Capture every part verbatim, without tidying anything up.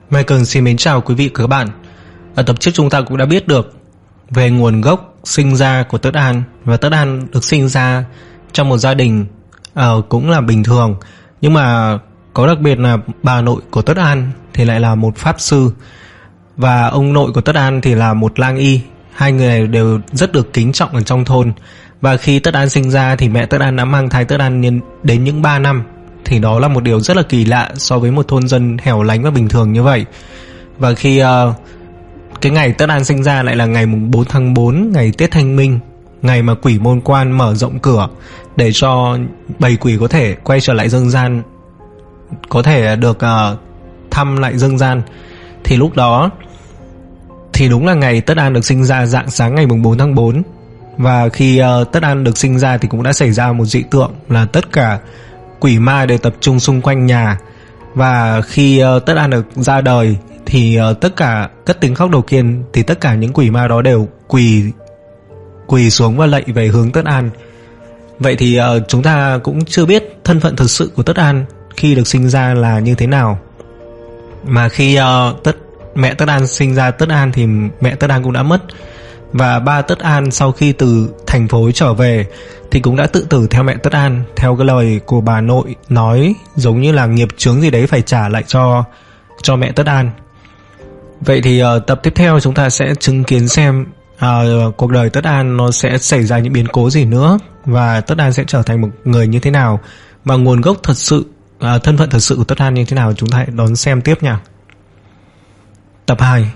Michael xin mến chào quý vị và các bạn. Ở tập trước chúng ta cũng đã biết được về nguồn gốc sinh ra của Tất An, và Tất An được sinh ra trong một gia đình uh, cũng là bình thường, nhưng mà có đặc biệt là bà nội của Tất An thì lại là một pháp sư, và ông nội của Tất An thì là một lang y. Hai người này đều rất được kính trọng ở trong thôn. Và khi Tất An sinh ra thì mẹ Tất An đã mang thai Tất An đến những ba năm. Thì đó là một điều rất là kỳ lạ so với một thôn dân hẻo lánh và bình thường như vậy. Và khi uh, cái ngày Tất An sinh ra lại là ngày bốn tháng tư, ngày Tết Thanh Minh, ngày mà quỷ môn quan mở rộng cửa để cho bầy quỷ có thể quay trở lại dương gian, có thể được uh, thăm lại dương gian. Thì lúc đó thì đúng là ngày Tất An được sinh ra, rạng sáng ngày bốn tháng tư. Và khi uh, Tất An được sinh ra thì cũng đã xảy ra một dị tượng là tất cả quỷ ma đều tập trung xung quanh nhà. Và khi uh, Tất An được ra đời thì uh, tất cả cất tiếng khóc đầu tiên thì tất cả những quỷ ma đó đều quỳ quỳ xuống và lạy về hướng Tất An. Vậy thì uh, chúng ta cũng chưa biết thân phận thực sự của Tất An khi được sinh ra là như thế nào. Mà khi uh, tất mẹ Tất An sinh ra Tất An thì mẹ Tất An cũng đã mất. Và ba Tất An sau khi từ thành phố trở về thì cũng đã tự tử theo mẹ Tất An, theo cái lời của bà nội nói, giống như là nghiệp chướng gì đấy phải trả lại cho cho mẹ Tất An. Vậy thì uh, tập tiếp theo chúng ta sẽ chứng kiến xem uh, cuộc đời Tất An nó sẽ xảy ra những biến cố gì nữa, và Tất An sẽ trở thành một người như thế nào, và nguồn gốc thật sự, uh, thân phận thật sự của Tất An như thế nào. Chúng ta hãy đón xem tiếp nha. Tập hai.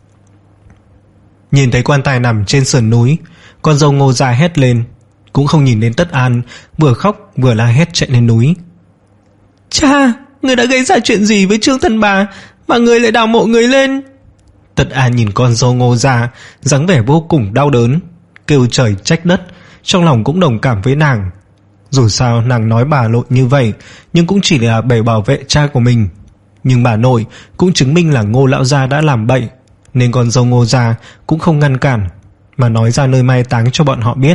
Nhìn thấy quan tài nằm trên sườn núi, con dâu Ngô Gia hét lên, cũng không nhìn đến Tất An, vừa khóc vừa la hét chạy lên núi. Cha, người đã gây ra chuyện gì với Trương Thần Bà mà người lại đào mộ người lên? Tất An nhìn con dâu Ngô Gia, dáng vẻ vô cùng đau đớn, kêu trời trách đất, trong lòng cũng đồng cảm với nàng. Dù sao nàng nói bà nội như vậy, nhưng cũng chỉ là để bảo vệ cha của mình. Nhưng bà nội cũng chứng minh là Ngô lão gia đã làm bậy, nên con dâu Ngô Gia cũng không ngăn cản, mà nói ra nơi mai táng cho bọn họ biết.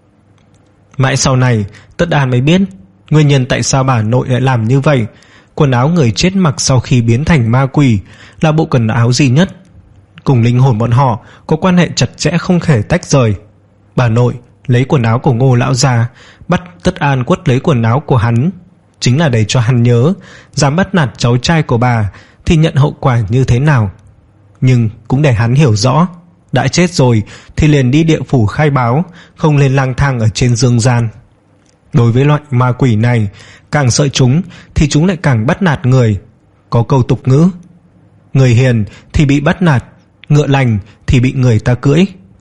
Mãi sau này Tất An mới biết nguyên nhân tại sao bà nội lại làm như vậy. Quần áo người chết mặc sau khi biến thành ma quỷ là bộ quần áo duy nhất cùng linh hồn bọn họ có quan hệ chặt chẽ không thể tách rời. Bà nội lấy quần áo của Ngô lão gia, bắt Tất An quất lấy quần áo của hắn, chính là để cho hắn nhớ dám bắt nạt cháu trai của bà thì nhận hậu quả như thế nào. Nhưng cũng để hắn hiểu rõ, đã chết rồi thì liền đi địa phủ khai báo, không lên lang thang ở trên dương gian. Đối với loại ma quỷ này, càng sợ chúng thì chúng lại càng bắt nạt người. Có câu tục ngữ, người hiền thì bị bắt nạt, ngựa lành thì bị người ta cưỡi.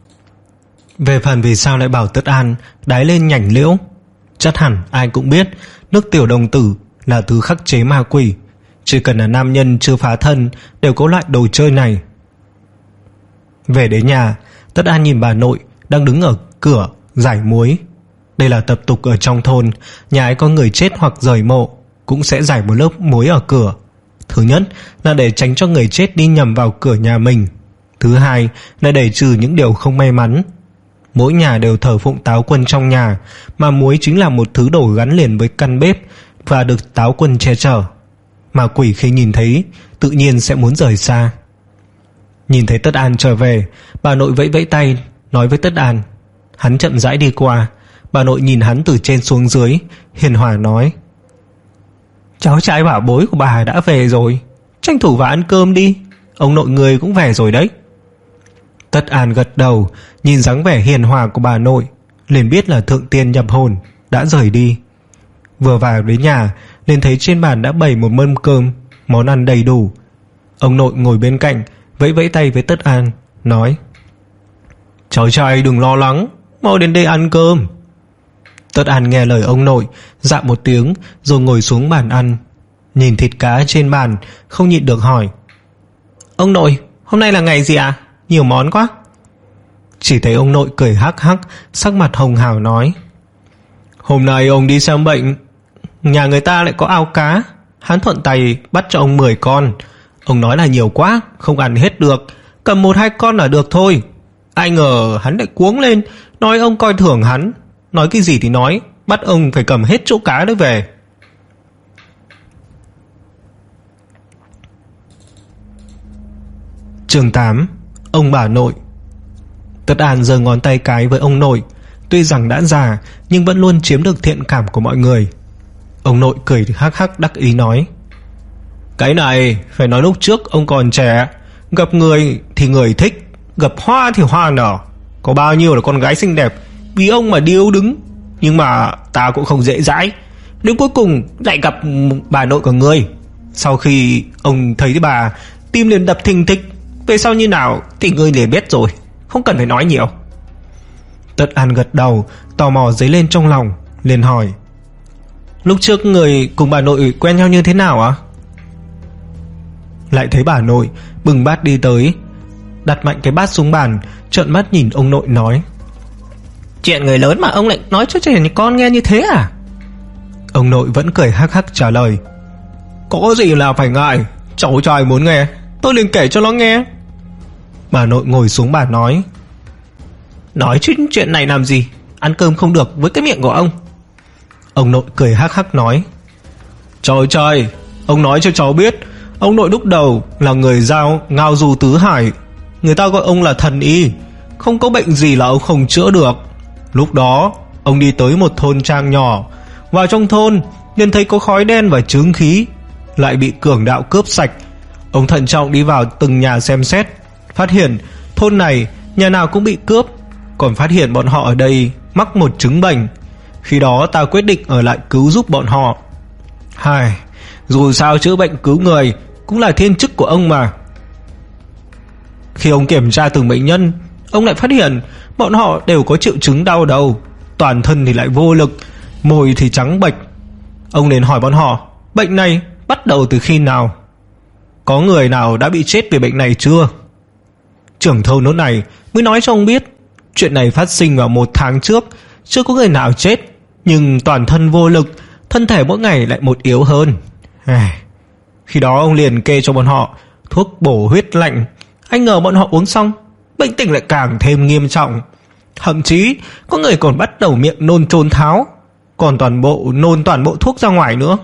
Về phần vì sao lại bảo Tất An đái lên nhảnh liễu, chắc hẳn ai cũng biết nước tiểu đồng tử là thứ khắc chế ma quỷ. Chỉ cần là nam nhân chưa phá thân đều có loại đồ chơi này. Về đến nhà, Tất An nhìn bà nội đang đứng ở cửa giải muối. Đây là tập tục ở trong thôn, nhà ấy có người chết hoặc rời mộ cũng sẽ giải một lớp muối ở cửa. Thứ nhất là để tránh cho người chết đi nhầm vào cửa nhà mình. Thứ hai là để trừ những điều không may mắn. Mỗi nhà đều thờ phụng táo quân trong nhà, mà muối chính là một thứ đồ gắn liền với căn bếp và được táo quân che chở. Mà quỷ khi nhìn thấy tự nhiên sẽ muốn rời xa. Nhìn thấy Tất An trở về, bà nội vẫy vẫy tay nói với Tất An. Hắn chậm rãi đi qua. Bà nội nhìn hắn từ trên xuống dưới, hiền hòa nói, cháu trai bảo bối của bà đã về rồi, tranh thủ vào ăn cơm đi, ông nội người cũng về rồi đấy. Tất An gật đầu, nhìn dáng vẻ hiền hòa của bà nội liền biết là thượng tiên nhập hồn đã rời đi. Vừa vào đến nhà liền thấy trên bàn đã bày một mâm cơm, món ăn đầy đủ. Ông nội ngồi bên cạnh vẫy vẫy tay với Tất An, nói, cháu trai đừng lo lắng, mau đến đây ăn cơm. Tất An nghe lời ông nội, dạ một tiếng rồi ngồi xuống bàn ăn. Nhìn thịt cá trên bàn không nhịn được hỏi, ông nội, hôm nay là ngày gì à? Nhiều món quá. Chỉ thấy ông nội cười hắc hắc, sắc mặt hồng hào nói, hôm nay ông đi xem bệnh, nhà người ta lại có ao cá, hắn thuận tay bắt cho ông mười con. Ông nói là nhiều quá, không ăn hết được, cầm một hai con là được thôi. Ai ngờ hắn lại cuống lên, nói ông coi thường hắn. Nói cái gì thì nói, bắt ông phải cầm hết chỗ cá đấy về. Chương tám. Ông bà nội. Tất An giơ ngón tay cái với ông nội. Tuy rằng đã già nhưng vẫn luôn chiếm được thiện cảm của mọi người. Ông nội cười hắc hắc đắc ý nói: Cái này phải nói lúc trước ông còn trẻ, gặp người thì người thích, gặp hoa thì hoa nở. Có bao nhiêu là con gái xinh đẹp vì ông mà điêu đứng. Nhưng mà ta cũng không dễ dãi, đến cuối cùng lại gặp bà nội của ngươi. Sau khi ông thấy bà, tim liền đập thình thịch. Về sau như nào thì ngươi liền biết rồi, không cần phải nói nhiều. Tất An gật đầu, tò mò dấy lên trong lòng, liền hỏi: Lúc trước người cùng bà nội quen nhau như thế nào ạ? À? Lại thấy bà nội bưng bát đi tới, đặt mạnh cái bát xuống bàn, trợn mắt nhìn ông nội nói: Chuyện người lớn mà ông lại nói cho trẻ con nghe như thế à? Ông nội vẫn cười hắc hắc trả lời: Có gì là phải ngại, cháu trai muốn nghe tôi liền kể cho nó nghe. Bà nội ngồi xuống bàn nói: Nói chứ chuyện này làm gì, ăn cơm không được với cái miệng của ông. Ông nội cười hắc hắc nói: Trời trời, ông nói cho cháu biết, ông nội lúc đầu là người giao ngao du tứ hải. Người ta gọi ông là thần y, không có bệnh gì là ông không chữa được. Lúc đó ông đi tới một thôn trang nhỏ, vào trong thôn liền thấy có khói đen và chướng khí, lại bị cường đạo cướp sạch. Ông thận trọng đi vào từng nhà xem xét, phát hiện thôn này nhà nào cũng bị cướp, còn phát hiện bọn họ ở đây mắc một chứng bệnh. Khi đó ta quyết định ở lại cứu giúp bọn họ. Hai, dù sao chữa bệnh cứu người cũng là thiên chức của ông mà. Khi ông kiểm tra từng bệnh nhân, ông lại phát hiện bọn họ đều có triệu chứng đau đầu, toàn thân thì lại vô lực, môi thì trắng bệch. Ông nên hỏi bọn họ bệnh này bắt đầu từ khi nào, có người nào đã bị chết vì bệnh này chưa. Trưởng thôn nốt này mới nói cho ông biết chuyện này phát sinh vào một tháng trước, chưa có người nào chết, nhưng toàn thân vô lực, thân thể mỗi ngày lại một yếu hơn. Khi đó ông liền kê cho bọn họ thuốc bổ huyết lạnh. Anh ngờ bọn họ uống xong, bệnh tình lại càng thêm nghiêm trọng, thậm chí có người còn bắt đầu miệng nôn chôn tháo, còn toàn bộ nôn toàn bộ thuốc ra ngoài nữa.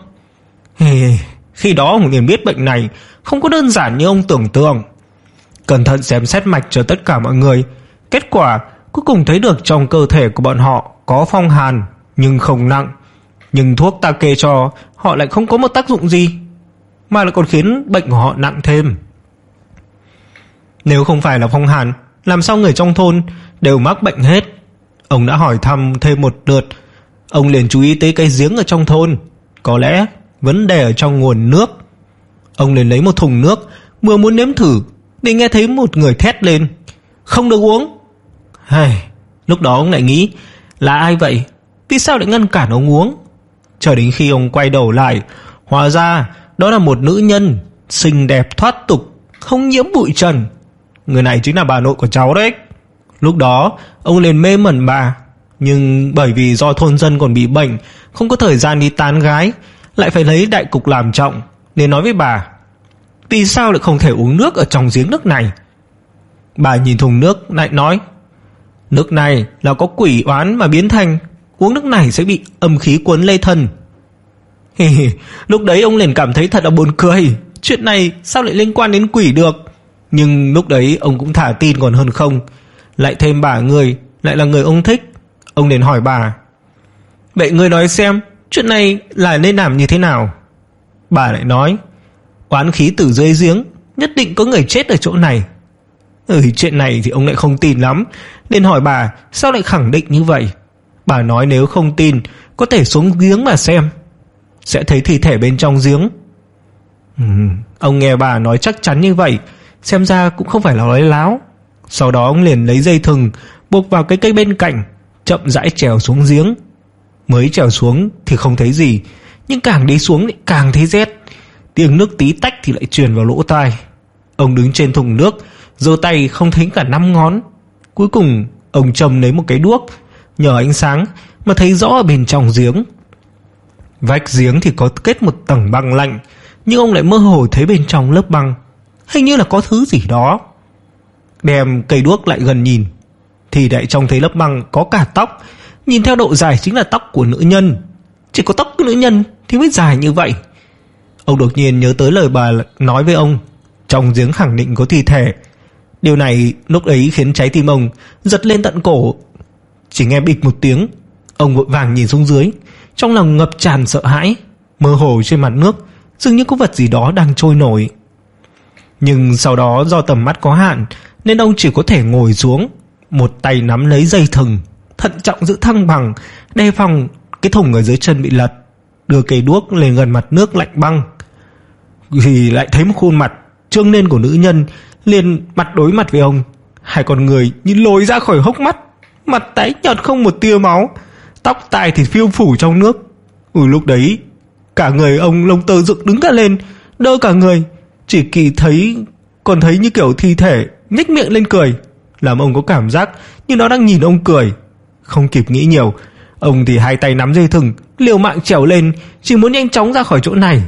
Khi đó ông liền biết bệnh này không có đơn giản như ông tưởng tượng. Cẩn thận xem xét mạch cho tất cả mọi người, kết quả cuối cùng thấy được trong cơ thể của bọn họ có phong hàn nhưng không nặng. Nhưng thuốc ta kê cho họ lại không có một tác dụng gì, mà lại còn khiến bệnh của họ nặng thêm. Nếu không phải là phong hàn, làm sao người trong thôn đều mắc bệnh hết? Ông đã hỏi thăm thêm một lượt. Ông liền chú ý tới cái giếng ở trong thôn, có lẽ vấn đề ở trong nguồn nước. Ông liền lấy một thùng nước, vừa muốn nếm thử thì nghe thấy một người thét lên: Không được uống. Hey, lúc đó ông lại nghĩ là ai vậy, vì sao lại ngăn cản ông uống? Chờ đến khi ông quay đầu lại, hóa ra đó là một nữ nhân xinh đẹp thoát tục, không nhiễm bụi trần. Người này chính là bà nội của cháu đấy. Lúc đó ông liền mê mẩn bà, nhưng bởi vì do thôn dân còn bị bệnh, không có thời gian đi tán gái, lại phải lấy đại cục làm trọng, nên nói với bà: Vì sao lại không thể uống nước ở trong giếng nước này? Bà nhìn thùng nước lại nói: Nước này là có quỷ oán mà biến thành, uống nước này sẽ bị âm khí cuốn lây thân. Lúc đấy ông liền cảm thấy thật là buồn cười, chuyện này sao lại liên quan đến quỷ được. Nhưng lúc đấy ông cũng thả tin còn hơn không. Lại thêm bà người lại là người ông thích, ông liền hỏi bà: Vậy ngươi nói xem, chuyện này là nên làm như thế nào? Bà lại nói: Oán khí từ dưới giếng, nhất định có người chết ở chỗ này. Ừ, chuyện này thì ông lại không tin lắm, nên hỏi bà sao lại khẳng định như vậy. Bà nói nếu không tin, có thể xuống giếng mà xem, sẽ thấy thi thể bên trong giếng. ừ, Ông nghe bà nói chắc chắn như vậy, xem ra cũng không phải là nói láo. Sau đó ông liền lấy dây thừng buộc vào cái cây bên cạnh, chậm rãi trèo xuống giếng. Mới trèo xuống thì không thấy gì, nhưng càng đi xuống lại càng thấy rét. Tiếng nước tí tách thì lại truyền vào lỗ tai. Ông đứng trên thùng nước, giơ tay không thấy cả năm ngón. Cuối cùng ông châm lấy một cái đuốc, nhờ ánh sáng mà thấy rõ ở bên trong giếng. Vách giếng thì có kết một tầng băng lạnh, nhưng ông lại mơ hồ thấy bên trong lớp băng hình như là có thứ gì đó. Đem cây đuốc lại gần nhìn thì lại trông thấy lớp băng có cả tóc, nhìn theo độ dài chính là tóc của nữ nhân. Chỉ có tóc của nữ nhân thì mới dài như vậy. Ông đột nhiên nhớ tới lời bà nói với ông, trong giếng khẳng định có thi thể, Điều này lúc ấy khiến trái tim ông giật lên tận cổ. Chỉ nghe bịch một tiếng, ông vội vàng nhìn xuống dưới, trong lòng ngập tràn sợ hãi. Mơ hồ trên mặt nước dường như có vật gì đó đang trôi nổi. Nhưng sau đó do tầm mắt có hạn nên ông chỉ có thể ngồi xuống, một tay nắm lấy dây thừng, thận trọng giữ thăng bằng, đề phòng cái thùng ở dưới chân bị lật, đưa cây đuốc lên gần mặt nước lạnh băng. Thì lại thấy một khuôn mặt trương lên của nữ nhân liền mặt đối mặt với ông. Hai con người như lồi ra khỏi hốc mắt, mặt tái nhợt không một tia máu, tóc tai thì phiêu phù trong nước. Ừ, lúc đấy cả người ông lông tơ dựng đứng cả lên, đơ cả người, chỉ kỳ thấy còn thấy như kiểu thi thể nhếch miệng lên cười, làm ông có cảm giác như nó đang nhìn ông cười. Không kịp nghĩ nhiều, ông thì hai tay nắm dây thừng, liều mạng trèo lên, chỉ muốn nhanh chóng ra khỏi chỗ này.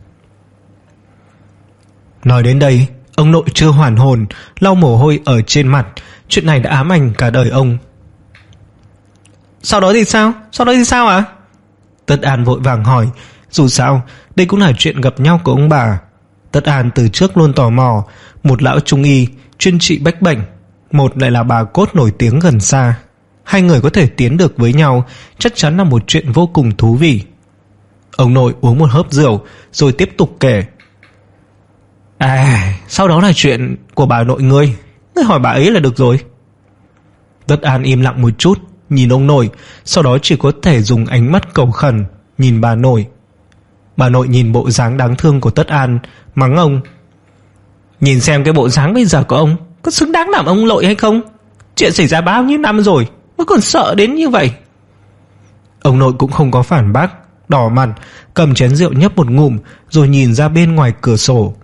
Nói đến đây, ông nội chưa hoàn hồn, lau mồ hôi ở trên mặt. Chuyện này đã ám ảnh cả đời ông. Sau đó thì sao? Sau đó thì sao ạ? À? Tất An vội vàng hỏi. Dù sao đây cũng là chuyện gặp nhau của ông bà. Tất An từ trước luôn tò mò. Một lão trung y chuyên trị bách bệnh, một lại là bà cốt nổi tiếng gần xa. Hai người có thể tiến được với nhau chắc chắn là một chuyện vô cùng thú vị. Ông nội uống một hớp rượu rồi tiếp tục kể. À, sau đó là chuyện của bà nội ngươi, ngươi hỏi bà ấy là được rồi. Tất An im lặng một chút, nhìn ông nội, sau đó chỉ có thể dùng ánh mắt cầu khẩn nhìn bà nội. Bà nội nhìn bộ dáng đáng thương của Tất An, mắng ông. Nhìn xem cái bộ dáng bây giờ của ông có xứng đáng làm ông nội hay không? Chuyện xảy ra bao nhiêu năm rồi mới còn sợ đến như vậy. Ông nội cũng không có phản bác, đỏ mặt, cầm chén rượu nhấp một ngụm rồi nhìn ra bên ngoài cửa sổ.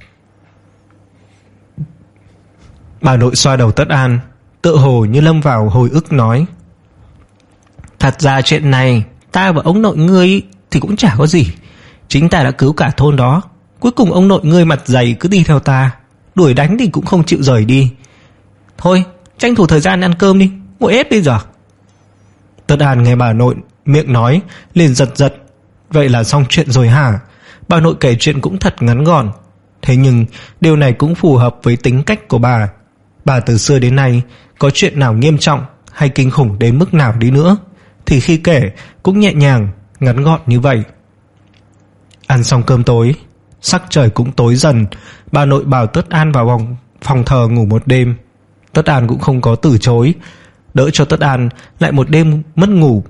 Bà nội xoa đầu Tất An, tựa hồ như lâm vào hồi ức nói. Thật ra chuyện này ta và ông nội ngươi thì cũng chả có gì. Chính ta đã cứu cả thôn đó. Cuối cùng ông nội ngươi mặt dày cứ đi theo ta, đuổi đánh thì cũng không chịu rời đi. Thôi tranh thủ thời gian ăn cơm đi, nguội hết bây giờ. Tất An nghe bà nội miệng nói liền giật giật. Vậy là xong chuyện rồi hả? Bà nội kể chuyện cũng thật ngắn gọn. Thế nhưng điều này cũng phù hợp với tính cách của bà. Bà từ xưa đến nay có chuyện nào nghiêm trọng hay kinh khủng đến mức nào đi nữa thì khi kể cũng nhẹ nhàng, ngắn gọn như vậy. Ăn xong cơm tối, sắc trời cũng tối dần. Bà nội bảo Tất An vào phòng, phòng thờ ngủ một đêm. Tất An cũng không có từ chối, đỡ cho Tất An lại một đêm mất ngủ.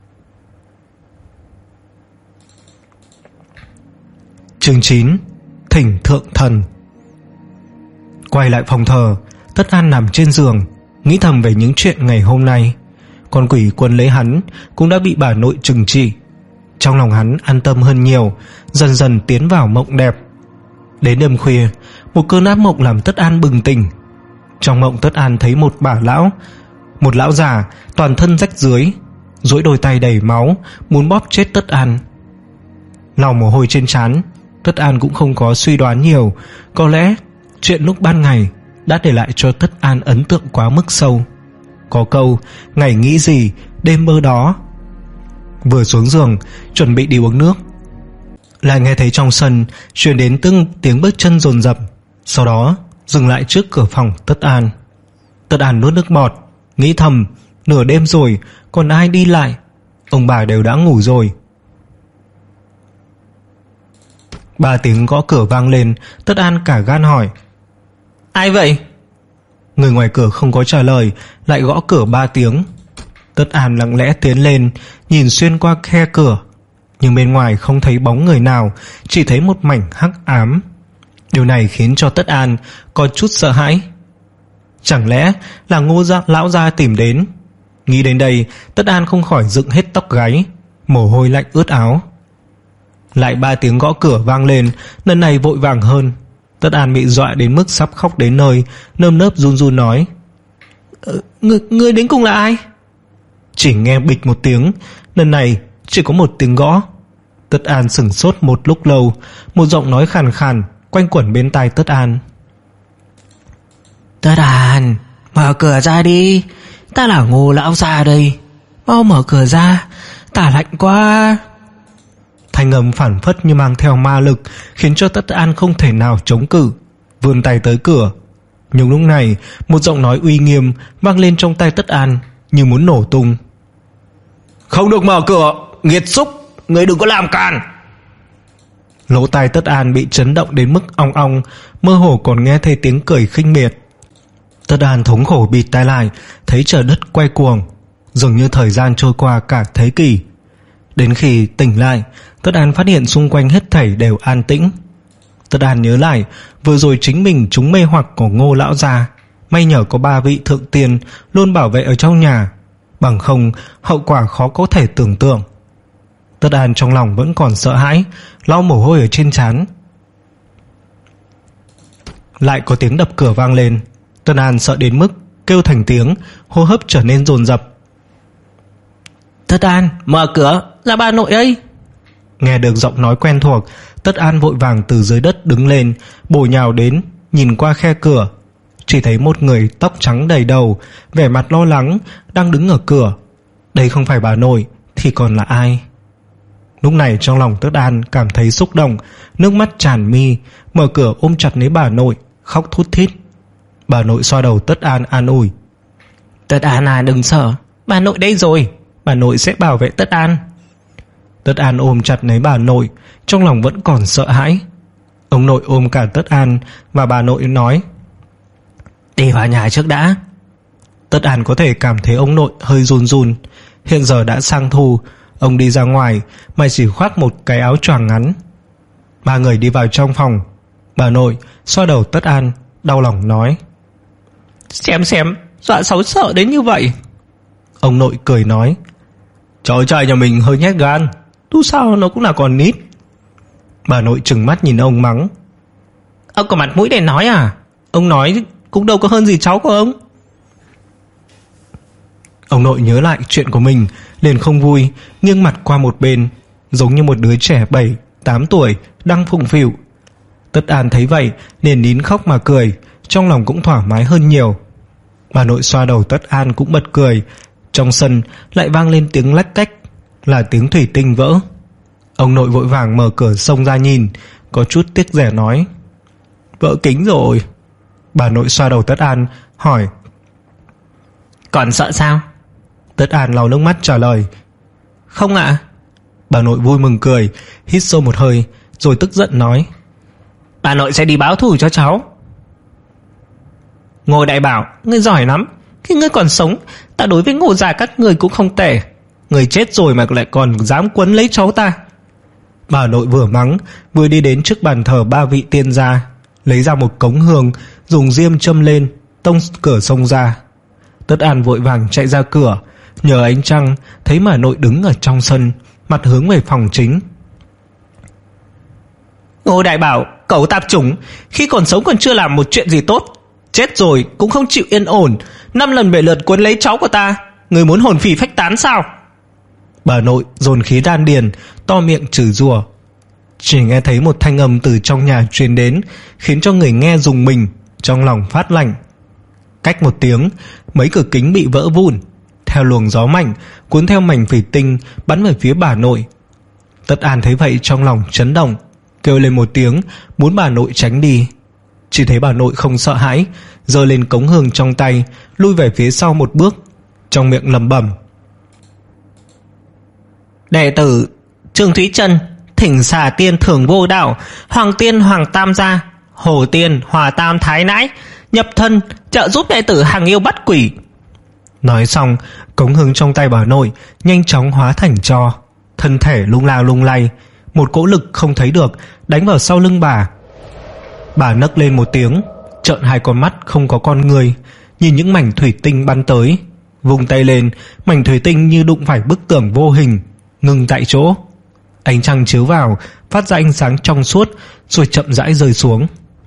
Chương chín. Thỉnh thượng thần. Quay lại phòng thờ, Tất An nằm trên giường, nghĩ thầm về những chuyện ngày hôm nay. Con quỷ quân lấy hắn cũng đã bị bà nội trừng trị. Trong lòng hắn an tâm hơn nhiều, dần dần tiến vào mộng đẹp. Đến đêm khuya, một cơn ác mộng làm Tất An bừng tỉnh. Trong mộng Tất An thấy một bà lão, một lão già toàn thân rách rưới, duỗi đôi tay đầy máu, muốn bóp chết Tất An. Lau mồ hôi trên trán, Tất An cũng không có suy đoán nhiều. Có lẽ chuyện lúc ban ngày đã để lại cho Tất An ấn tượng quá mức sâu. Có câu ngày nghĩ gì đêm mơ đó. Vừa xuống giường chuẩn bị đi uống nước, lại nghe thấy trong sân truyền đến từng tiếng bước chân dồn dập, sau đó dừng lại trước cửa phòng Tất An. Tất An nuốt nước bọt, nghĩ thầm nửa đêm rồi còn ai đi lại, ông bà đều đã ngủ rồi. Ba tiếng gõ cửa vang lên. Tất An cả gan hỏi. Ai vậy? Người ngoài cửa không có trả lời, lại gõ cửa ba tiếng. Tất An lặng lẽ tiến lên, nhìn xuyên qua khe cửa, nhưng bên ngoài không thấy bóng người nào, chỉ thấy một mảnh hắc ám. Điều này khiến cho Tất An có chút sợ hãi. Chẳng lẽ là Ngô gia, lão gia tìm đến? Nghĩ đến đây, Tất An không khỏi dựng hết tóc gáy, mồ hôi lạnh ướt áo. Lại ba tiếng gõ cửa vang lên, lần này vội vàng hơn. Tất An bị dọa đến mức sắp khóc đến nơi, nơm nớp run run nói. ờ, người, người đến cùng là ai? Chỉ nghe bịch một tiếng, lần này chỉ có một tiếng gõ. Tất An sửng sốt một lúc lâu, một giọng nói khàn khàn quanh quẩn bên tai Tất An. Tất An, mở cửa ra đi, ta là Ngô lão già đây, mau mở cửa ra, ta lạnh quá. Thanh âm phảng phất như mang theo ma lực, khiến cho Tất An không thể nào chống cự, vươn tay tới cửa. Nhưng lúc này một giọng nói uy nghiêm vang lên trong tai Tất An như muốn nổ tung. Không được mở cửa, nghiệt xúc, người đừng có làm càn. Lỗ tai Tất An bị chấn động đến mức ong ong, mơ hồ còn nghe thấy tiếng cười khinh miệt. Tất An thống khổ bịt tai lại, thấy trời đất quay cuồng, dường như thời gian trôi qua cả thế kỷ. Đến khi tỉnh lại, Tất An phát hiện xung quanh hết thảy đều an tĩnh. Tất An nhớ lại vừa rồi chính mình trúng mê hoặc của Ngô lão gia, may nhờ có ba vị thượng tiền luôn bảo vệ ở trong nhà, bằng không hậu quả khó có thể tưởng tượng. Tất An trong lòng vẫn còn sợ hãi, lau mồ hôi ở trên trán. Lại có tiếng đập cửa vang lên. Tất An sợ đến mức kêu thành tiếng, hô hấp trở nên dồn dập. Tất An, mở cửa, là bà nội ấy. Nghe được giọng nói quen thuộc, Tất An vội vàng từ dưới đất đứng lên, bổ nhào đến, nhìn qua khe cửa, chỉ thấy một người tóc trắng đầy đầu, vẻ mặt lo lắng, đang đứng ở cửa. Đây không phải bà nội thì còn là ai? Lúc này trong lòng Tất An cảm thấy xúc động, nước mắt tràn mi, mở cửa ôm chặt lấy bà nội, khóc thút thít. Bà nội xoa đầu Tất An an ủi. Tất An à, đừng sợ, bà nội đây rồi, bà nội sẽ bảo vệ Tất An. Tất An ôm chặt lấy bà nội, trong lòng vẫn còn sợ hãi. Ông nội ôm cả Tất An và bà nội nói, đi vào nhà trước đã. Tất An có thể cảm thấy ông nội hơi run run. Hiện giờ đã sang thu, ông đi ra ngoài mà chỉ khoác một cái áo choàng ngắn. Ba người đi vào trong phòng. Bà nội xoa đầu Tất An, đau lòng nói, xem xem, dọa xấu sợ đến như vậy. Ông nội cười nói, cháu trai nhà mình hơi nhát gan, tu sao nó cũng là con nít. Bà nội trừng mắt nhìn ông mắng, ông có mặt mũi để nói à? Ông nói cũng đâu có hơn gì cháu của ông. Ông nội nhớ lại chuyện của mình, liền không vui, nghiêng mặt qua một bên, giống như một đứa trẻ bảy, tám tuổi đang phụng phịu. Tất An thấy vậy liền nín khóc mà cười, trong lòng cũng thoải mái hơn nhiều. Bà nội xoa đầu Tất An cũng bật cười. Trong sân lại vang lên tiếng lách cách, là tiếng thủy tinh vỡ. Ông nội vội vàng mở cửa xông ra nhìn, có chút tiếc rẻ nói, vỡ kính rồi. Bà nội xoa đầu Tất An hỏi, còn sợ sao? Tất An lau nước mắt trả lời, không ạ. À? Bà nội vui mừng cười, hít sâu một hơi, rồi tức giận nói, bà nội sẽ đi báo thù cho cháu. Ngô đại bảo, ngươi giỏi lắm. Khi ngươi còn sống, ta đối với Ngô già các người cũng không tệ. Người chết rồi mà lại còn dám quấn lấy cháu ta. Bà nội vừa mắng, vừa đi đến trước bàn thờ ba vị tiên gia, lấy ra một cống hương, dùng diêm châm lên, tông cửa xông ra. Tất An vội vàng chạy ra cửa, nhờ ánh trăng thấy bà nội đứng ở trong sân, mặt hướng về phòng chính. Ngô đại bảo, cẩu tạp chủng, khi còn sống còn chưa làm một chuyện gì tốt, chết rồi cũng không chịu yên ổn, năm lần bảy lượt cuốn lấy cháu của ta, người muốn hồn phỉ phách tán sao? Bà nội dồn khí đan điền, to miệng chửi rủa. Chỉ nghe thấy một thanh âm từ trong nhà truyền đến, khiến cho người nghe rùng mình, trong lòng phát lạnh. Cách một tiếng, mấy cửa kính bị vỡ vụn, theo luồng gió mạnh cuốn theo mảnh thủy tinh bắn về phía bà nội. Tất An thấy vậy trong lòng chấn động, kêu lên một tiếng muốn bà nội tránh đi. Chỉ thấy bà nội không sợ hãi, giơ lên cống hương trong tay, lui về phía sau một bước, trong miệng lẩm bẩm, đệ tử Trương Thúy Trân thỉnh xà tiên thưởng vô đạo, hoàng tiên hoàng tam gia, hồ tiên hòa tam thái nãi nhập thân trợ giúp đệ tử hàng yêu bắt quỷ. Nói xong, cống hương trong tay bà nội nhanh chóng hóa thành tro, thân thể lung lao lung lay, một cỗ lực không thấy được đánh vào sau lưng bà. Bà nấc lên một tiếng, trợn hai con mắt không có con người, nhìn những mảnh thủy tinh bắn tới, vung tay lên, mảnh thủy tinh như đụng phải bức tường vô hình, ngừng tại chỗ. Ánh trăng chiếu vào, phát ra ánh sáng trong suốt, rồi chậm rãi rơi xuống.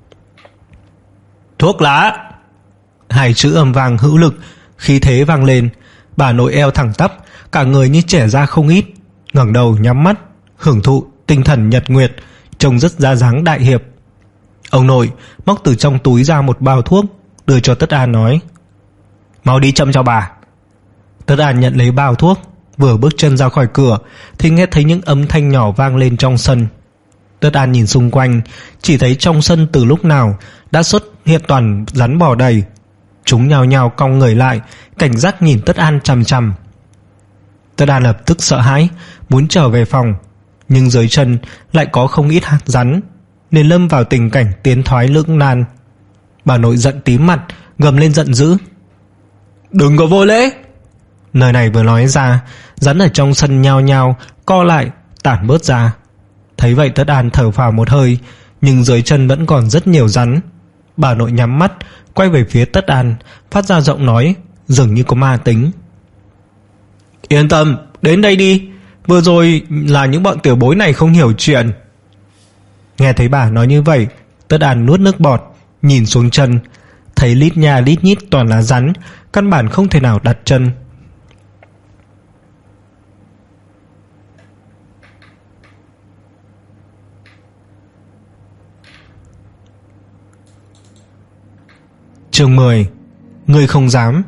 Thuốc lá. Hai chữ âm vang hữu lực, khí thế vang lên. Bà nội eo thẳng tắp, cả người như trẻ ra không ít, ngẩng đầu nhắm mắt, hưởng thụ tinh thần nhật nguyệt, trông rất ra dáng đại hiệp. Ông nội móc từ trong túi ra một bao thuốc, đưa cho Tất An nói, mau đi châm cho bà. Tất An nhận lấy bao thuốc, vừa bước chân ra khỏi cửa thì nghe thấy những âm thanh nhỏ vang lên trong sân. Tất An nhìn xung quanh, chỉ thấy trong sân từ lúc nào đã xuất hiện toàn rắn bò đầy. Chúng nhào nhào cong người lại, cảnh giác nhìn Tất An chằm chằm. Tất An lập tức sợ hãi, muốn trở về phòng, nhưng dưới chân lại có không ít hạt rắn, nên lâm vào tình cảnh tiến thoái lưỡng nan. Bà nội giận tím mặt, gầm lên giận dữ: "Đừng có vô lễ!" Lời này vừa nói ra, rắn ở trong sân nhao nhao co lại, tản bớt ra. Thấy vậy Tất An thở phào một hơi, nhưng dưới chân vẫn còn rất nhiều rắn. Bà nội nhắm mắt, quay về phía Tất An, phát ra giọng nói dường như có ma tính: "Yên tâm, đến đây đi. Vừa rồi là những bọn tiểu bối này không hiểu chuyện." Nghe thấy bà nói như vậy, Tất An nuốt nước bọt, nhìn xuống chân, thấy lít nha lít nhít toàn là rắn, căn bản không thể nào đặt chân. Chương mười. Ngươi không dám.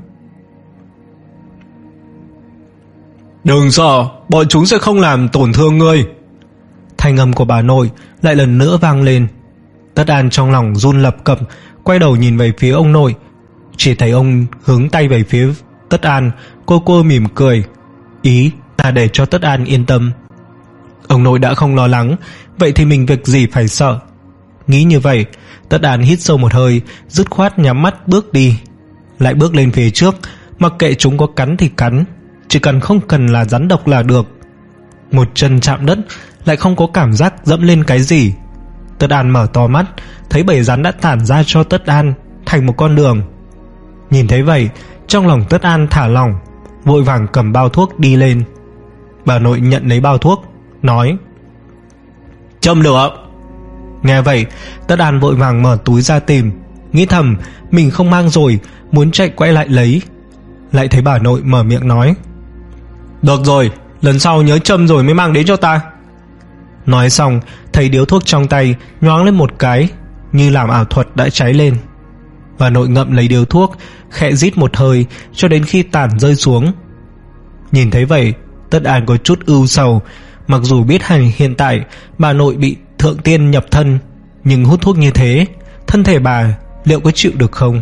"Đừng sợ, bọn chúng sẽ không làm tổn thương ngươi." Thanh âm của bà nội lại lần nữa vang lên. Tất An trong lòng run lập cập, quay đầu nhìn về phía ông nội, chỉ thấy ông hướng tay về phía Tất An, cô cô mỉm cười, ý là để cho Tất An yên tâm. Ông nội đã không lo lắng, vậy thì mình việc gì phải sợ. Nghĩ như vậy, Tất An hít sâu một hơi, dứt khoát nhắm mắt bước đi. Lại bước lên phía trước, mặc kệ chúng có cắn thì cắn, chỉ cần không cần là rắn độc là được. Một chân chạm đất, lại không có cảm giác dẫm lên cái gì. Tất An mở to mắt, thấy bầy rắn đã tản ra cho Tất An thành một con đường. Nhìn thấy vậy, trong lòng Tất An thả lỏng, vội vàng cầm bao thuốc đi lên. Bà nội nhận lấy bao thuốc, nói: "Châm lửa." Nghe vậy, Tất An vội vàng mở túi ra tìm, nghĩ thầm mình không mang rồi, muốn chạy quay lại lấy. Lại thấy bà nội mở miệng nói: "Được rồi, lần sau nhớ châm rồi mới mang đến cho ta." Nói xong, thấy điếu thuốc trong tay nhoáng lên một cái, như làm ảo thuật đã cháy lên. Bà nội ngậm lấy điếu thuốc, khẽ rít một hơi cho đến khi tàn rơi xuống. Nhìn thấy vậy, Tất An có chút ưu sầu. Mặc dù biết hành hiện tại bà nội bị thượng tiên nhập thân, nhưng hút thuốc như thế, thân thể bà liệu có chịu được không?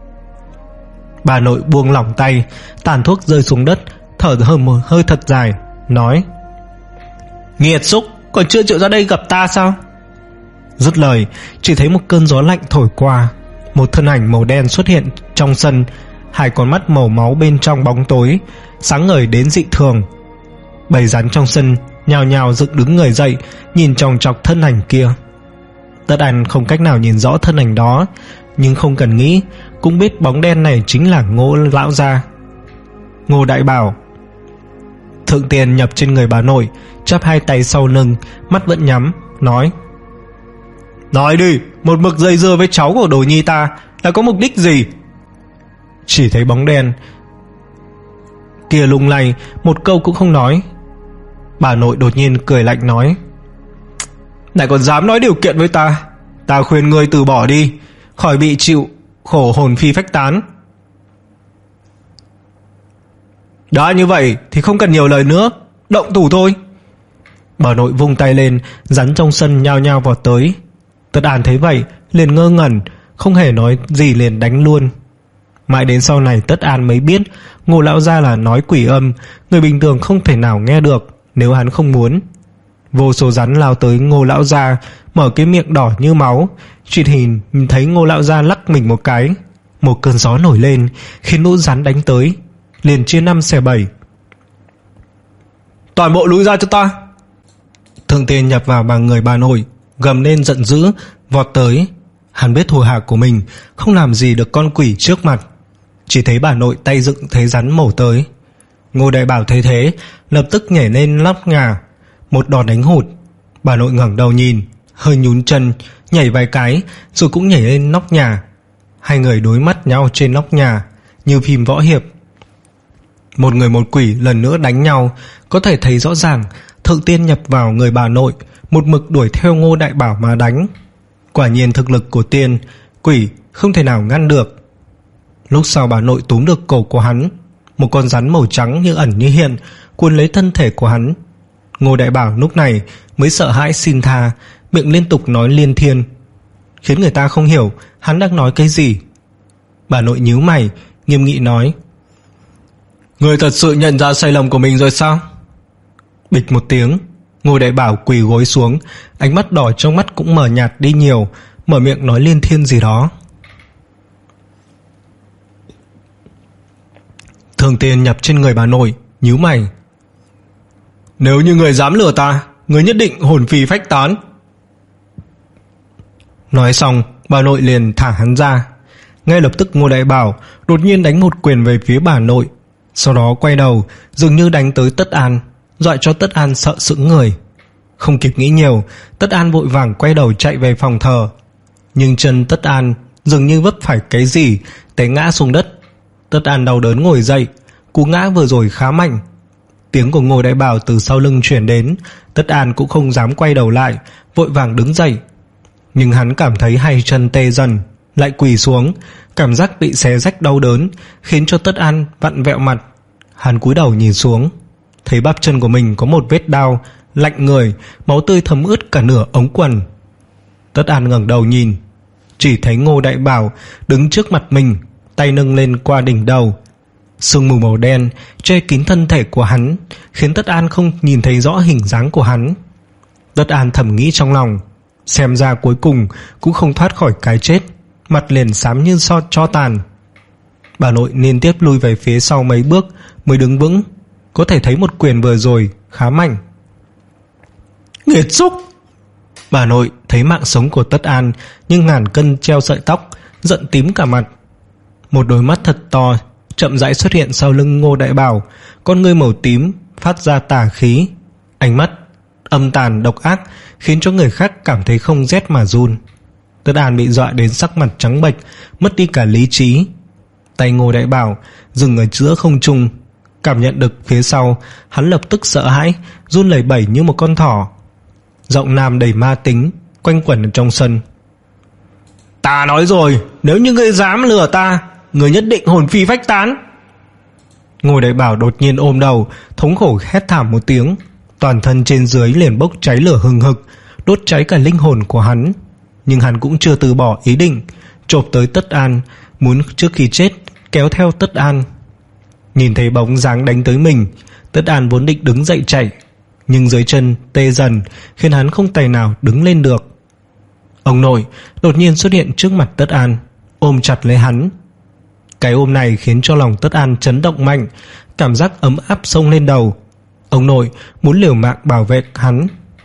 Bà nội buông lỏng tay, tàn thuốc rơi xuống đất, thở hơn một hơi thật dài, nói: "Nghiệt xúc, còn chưa chịu ra đây gặp ta sao?" Dứt lời, chỉ thấy một cơn gió lạnh thổi qua, một thân ảnh màu đen xuất hiện trong sân, hai con mắt màu máu bên trong bóng tối, sáng ngời đến dị thường. Bầy rắn trong sân nhào nhào dựng đứng người dậy, nhìn chòng chọc thân ảnh kia. Tất An không cách nào nhìn rõ thân ảnh đó, nhưng không cần nghĩ cũng biết bóng đen này chính là Ngô lão gia. Ngô đại bảo. Thượng tiền nhập trên người bà nội, chắp hai tay sau lưng, mắt vẫn nhắm, nói: "Nói đi, một mực dây dưa với cháu của đồ nhi ta là có mục đích gì?" Chỉ thấy bóng đen kia lung lay, một câu cũng không nói. Bà nội đột nhiên cười lạnh nói: "Lại còn dám nói điều kiện với ta, ta khuyên ngươi từ bỏ đi, khỏi bị chịu khổ hồn phi phách tán." "Đã như vậy thì không cần nhiều lời nữa, động thủ thôi." Bà nội vung tay lên, rắn trong sân nhao nhao vọt tới. Tất An thấy vậy liền ngơ ngẩn, không hề nói gì liền đánh luôn. Mãi đến sau này Tất An mới biết Ngô lão gia là nói quỷ âm, người bình thường không thể nào nghe được nếu hắn không muốn. Vô số rắn lao tới Ngô lão gia, mở cái miệng đỏ như máu. Chỉ nhìn thấy Ngô lão gia lắc mình một cái, một cơn gió nổi lên, khiến lũ rắn đánh tới liền chia năm xẻ bảy. "Toàn bộ lùi ra cho ta!" Thượng tiên nhập vào bằng người bà nội, gầm lên giận dữ, vọt tới. Hắn biết thuộc hạ của mình không làm gì được con quỷ trước mặt. Chỉ thấy bà nội tay dựng thấy rắn mổ tới. Ngô đại bảo thấy thế, lập tức nhảy lên nóc nhà, một đòn đánh hụt. Bà nội ngẩng đầu nhìn, hơi nhún chân, nhảy vài cái, rồi cũng nhảy lên nóc nhà. Hai người đối mắt nhau trên nóc nhà, như phim võ hiệp. Một người một quỷ lần nữa đánh nhau, có thể thấy rõ ràng thượng tiên nhập vào người bà nội, một mực đuổi theo Ngô đại bảo mà đánh. Quả nhiên thực lực của tiên, quỷ không thể nào ngăn được. Lúc sau bà nội túm được cổ của hắn, một con rắn màu trắng như ẩn như hiện cuốn lấy thân thể của hắn. Ngô đại bảo lúc này mới sợ hãi xin tha, miệng liên tục nói liên thiên, khiến người ta không hiểu hắn đang nói cái gì? Bà nội nhíu mày, nghiêm nghị nói: Người thật sự nhận ra sai lầm của mình rồi sao? Bịch một tiếng, Ngô Đại Bảo quỳ gối xuống, ánh mắt đỏ trong mắt cũng mờ nhạt đi nhiều, mở miệng nói liên thiên gì đó. Thường Tiền nhập trên người bà nội, nhíu mày: Nếu như người dám lừa ta, người nhất định hồn phi phách tán. Nói xong, bà nội liền thả hắn ra. Ngay lập tức Ngô Đại Bảo đột nhiên đánh một quyền về phía bà nội, sau đó quay đầu dường như đánh tới Tất An, dọa cho Tất An sợ sững người. Không kịp nghĩ nhiều, Tất An vội vàng quay đầu chạy về phòng thờ. Nhưng chân Tất An dường như vấp phải cái gì, té ngã xuống đất. Tất An đau đớn ngồi dậy, cú ngã vừa rồi khá mạnh. Tiếng của Ngô Đại Bảo từ sau lưng chuyển đến, Tất An cũng không dám quay đầu lại, vội vàng đứng dậy. Nhưng hắn cảm thấy hai chân tê dần, lại quỳ xuống, cảm giác bị xé rách đau đớn khiến cho Tất An vặn vẹo mặt. Hắn cúi đầu nhìn xuống, thấy bắp chân của mình có một vết đao, lạnh người, máu tươi thấm ướt cả nửa ống quần. Tất An ngẩng đầu nhìn, chỉ thấy Ngô Đại Bảo đứng trước mặt mình, tay nâng lên qua đỉnh đầu. Sương mù màu đen che kín thân thể của hắn, khiến Tất An không nhìn thấy rõ hình dáng của hắn. Tất An thầm nghĩ trong lòng, xem ra cuối cùng cũng không thoát khỏi cái chết, mặt liền xám như so tro tàn. Bà nội liên tiếp lui về phía sau mấy bước mới đứng vững, có thể thấy một quyền vừa rồi khá mạnh. Nghiệt xúc! Bà nội thấy mạng sống của Tất An nhưng ngàn cân treo sợi tóc, giận tím cả mặt. Một đôi mắt thật to chậm rãi xuất hiện sau lưng Ngô Đại Bảo, con ngươi màu tím phát ra tà khí, ánh mắt âm tàn độc ác khiến cho người khác cảm thấy không rét mà run. Tất An bị dọa đến sắc mặt trắng bệch, mất đi cả lý trí. Tay Ngô Đại Bảo dừng ở giữa không trung, cảm nhận được phía sau, hắn lập tức sợ hãi, run lẩy bẩy như một con thỏ. Giọng nam đầy ma tính quanh quẩn ở trong sân: Ta nói rồi, nếu như ngươi dám lừa ta, ngươi nhất định hồn phi phách tán. Ngô Đại Bảo đột nhiên ôm đầu, thống khổ hét thảm một tiếng, toàn thân trên dưới liền bốc cháy lửa hừng hực, đốt cháy cả linh hồn của hắn. Nhưng hắn cũng chưa từ bỏ ý định, chộp tới Tất An, muốn trước khi chết kéo theo Tất An. Nhìn thấy bóng dáng đánh tới mình, Tất An vốn định đứng dậy chạy, nhưng dưới chân tê dần khiến hắn không tài nào đứng lên được. Ông nội đột nhiên xuất hiện trước mặt Tất An, ôm chặt lấy hắn. Cái ôm này khiến cho lòng Tất An chấn động mạnh, cảm giác ấm áp xông lên đầu. Ông nội muốn liều mạng bảo vệ hắn.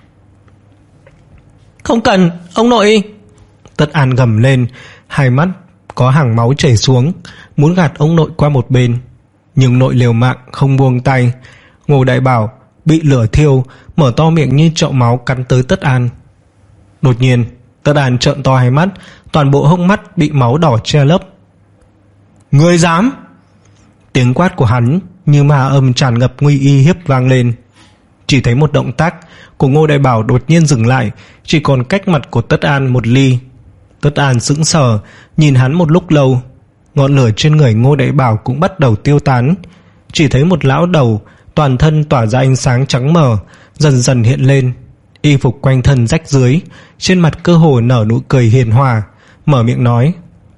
Không cần, ông nội! Tất An gầm lên, hai mắt có hàng máu chảy xuống, muốn gạt ông nội qua một bên. Nhưng nội liều mạng không buông tay. Ngô Đại Bảo bị lửa thiêu, mở to miệng như chậu máu cắn tới Tất An. Đột nhiên Tất An trợn to hai mắt, toàn bộ hốc mắt bị máu đỏ che lấp. Ngươi dám! Tiếng quát của hắn như ma âm tràn ngập nguy y hiếp vang lên. Chỉ thấy một động tác của Ngô Đại Bảo đột nhiên dừng lại, chỉ còn cách mặt của Tất An một ly. Tất An sững sờ nhìn hắn một lúc lâu, ngọn lửa trên người Ngô Đại Bảo cũng bắt đầu tiêu tán. Chỉ thấy một lão đầu toàn thân tỏa ra ánh sáng trắng mờ dần dần hiện lên, y phục quanh thân rách dưới, trên mặt cơ hồ nở nụ cười hiền hòa, mở miệng nói: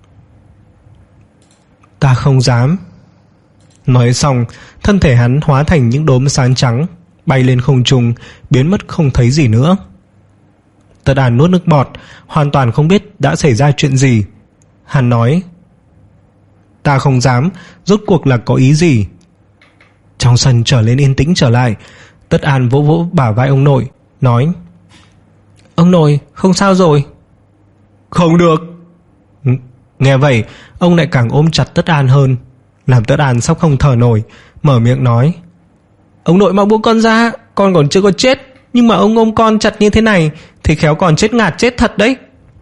Ta không dám. Nói xong, thân thể hắn hóa thành những đốm sáng trắng, bay lên không trung, biến mất không thấy gì nữa. Tất An nuốt nước bọt, hoàn toàn không biết đã xảy ra chuyện gì. Hắn nói: Ta không dám, rốt cuộc là có ý gì? Trong sân trở lên yên tĩnh trở lại. Tất An vỗ vỗ bả vai ông nội, nói: Ông nội, không sao rồi? Không được. Nghe vậy, ông lại càng ôm chặt Tất An hơn, làm Tất An sắp không thở nổi, mở miệng nói: Ông nội mau buông con ra, con còn chưa có chết, nhưng mà ông ôm con chặt như thế này thì khéo còn chết ngạt chết thật đấy.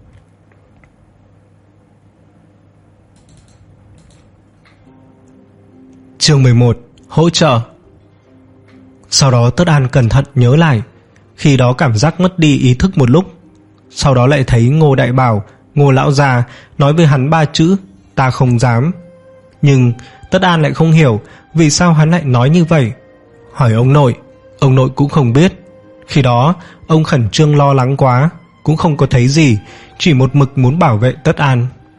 Chương mười một. Hỗ trợ. Sau đó Tất An cẩn thận nhớ lại, khi đó cảm giác mất đi ý thức một lúc. Sau đó lại thấy Ngô Đại Bảo, Ngô lão già nói với hắn ba chữ: Ta không dám. Nhưng Tất An lại không hiểu vì sao hắn lại nói như vậy. Hỏi ông nội, ông nội cũng không biết. Khi đó ông khẩn trương lo lắng quá, cũng không có thấy gì, chỉ một mực muốn bảo vệ Tất An,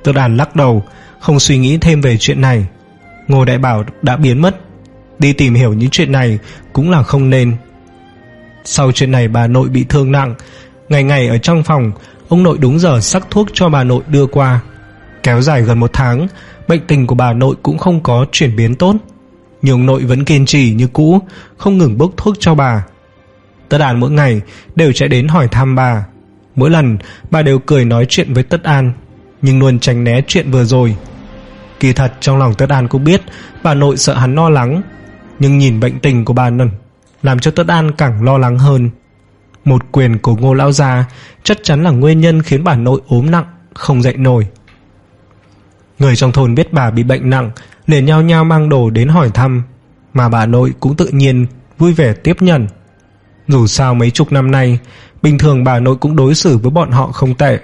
Tất An lắc đầu, không suy nghĩ thêm về chuyện này. Ngô Đại Bảo đã biến mất, đi tìm hiểu những chuyện này cũng là không nên. Sau chuyện này bà nội bị thương nặng, ngày ngày ở trong phòng, ông nội đúng giờ sắc thuốc cho bà nội đưa qua. Kéo dài gần một tháng, bệnh tình của bà nội cũng không có chuyển biến tốt, nhưng ông nội vẫn kiên trì như cũ, không ngừng bốc thuốc cho bà. Tất An mỗi ngày đều chạy đến hỏi thăm bà. Mỗi lần bà đều cười nói chuyện với Tất An, nhưng luôn tránh né chuyện vừa rồi. Kỳ thật trong lòng Tất An cũng biết bà nội sợ hắn lo lắng, nhưng nhìn bệnh tình của bà nần làm cho Tất An càng lo lắng hơn. Một quyền của Ngô lão gia chắc chắn là nguyên nhân khiến bà nội ốm nặng không dậy nổi. Người trong thôn biết bà bị bệnh nặng liền nhao nhao mang đồ đến hỏi thăm, mà bà nội cũng tự nhiên vui vẻ tiếp nhận. Dù sao mấy chục năm nay, bình thường bà nội cũng đối xử với bọn họ không tệ.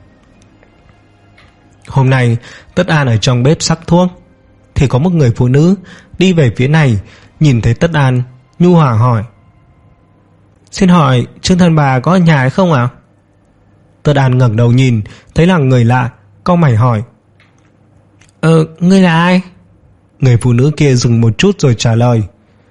Hôm nay Tất An ở trong bếp sắc thuốc, thì có một người phụ nữ đi về phía này, nhìn thấy Tất An nhu hòa hỏi: "Xin hỏi Trương thần bà có ở nhà hay không ạ?" À? Tất An ngẩng đầu nhìn, thấy là người lạ, cau mày hỏi: Ờ, ngươi là ai?" Người phụ nữ kia dừng một chút rồi trả lời: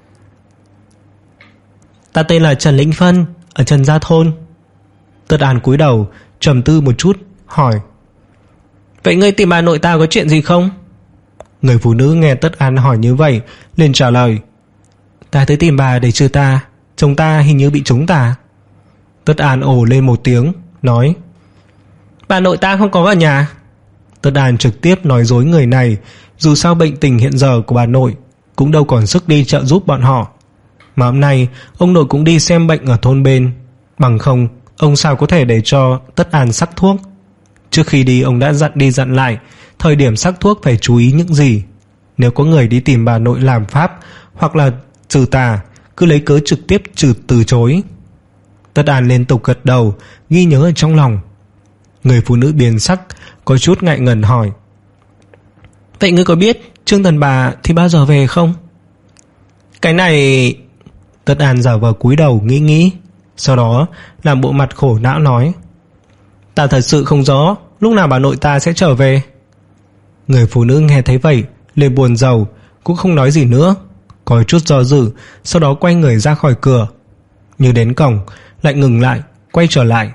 "Ta tên là Trần Lĩnh Phân, ở Trần Gia Thôn." Tất An cúi đầu trầm tư một chút hỏi: "Vậy ngươi tìm bà nội ta có chuyện gì không?" Người phụ nữ nghe Tất An hỏi như vậy liền trả lời: "Ta tới tìm bà để trừ ta, chồng ta hình như bị trúng tà." Tất An ồ lên một tiếng nói: "Bà nội ta không có ở nhà." Tất An trực tiếp nói dối người này, dù sao bệnh tình hiện giờ của bà nội cũng đâu còn sức đi trợ giúp bọn họ. Mà hôm nay ông nội cũng đi xem bệnh ở thôn bên, bằng không ông sao có thể để cho Tất An sắc thuốc. Trước khi đi ông đã dặn đi dặn lại, thời điểm sắc thuốc phải chú ý những gì. Nếu có người đi tìm bà nội làm pháp hoặc là trừ tà, cứ lấy cớ trực tiếp trừ từ chối. Tất An liên tục gật đầu, ghi nhớ ở trong lòng. Người phụ nữ biến sắc, có chút ngại ngần hỏi: "Vậy ngươi có biết Trương thần bà thì bao giờ về không?" "Cái này..." Tất An giả vờ cúi đầu nghĩ nghĩ, sau đó làm bộ mặt khổ não nói: "Ta thật sự không rõ lúc nào bà nội ta sẽ trở về." Người phụ nữ nghe thấy vậy liền buồn rầu, cũng không nói gì nữa, có chút do dự, sau đó quay người ra khỏi cửa. Nhưng đến cổng lại ngừng lại, quay trở lại.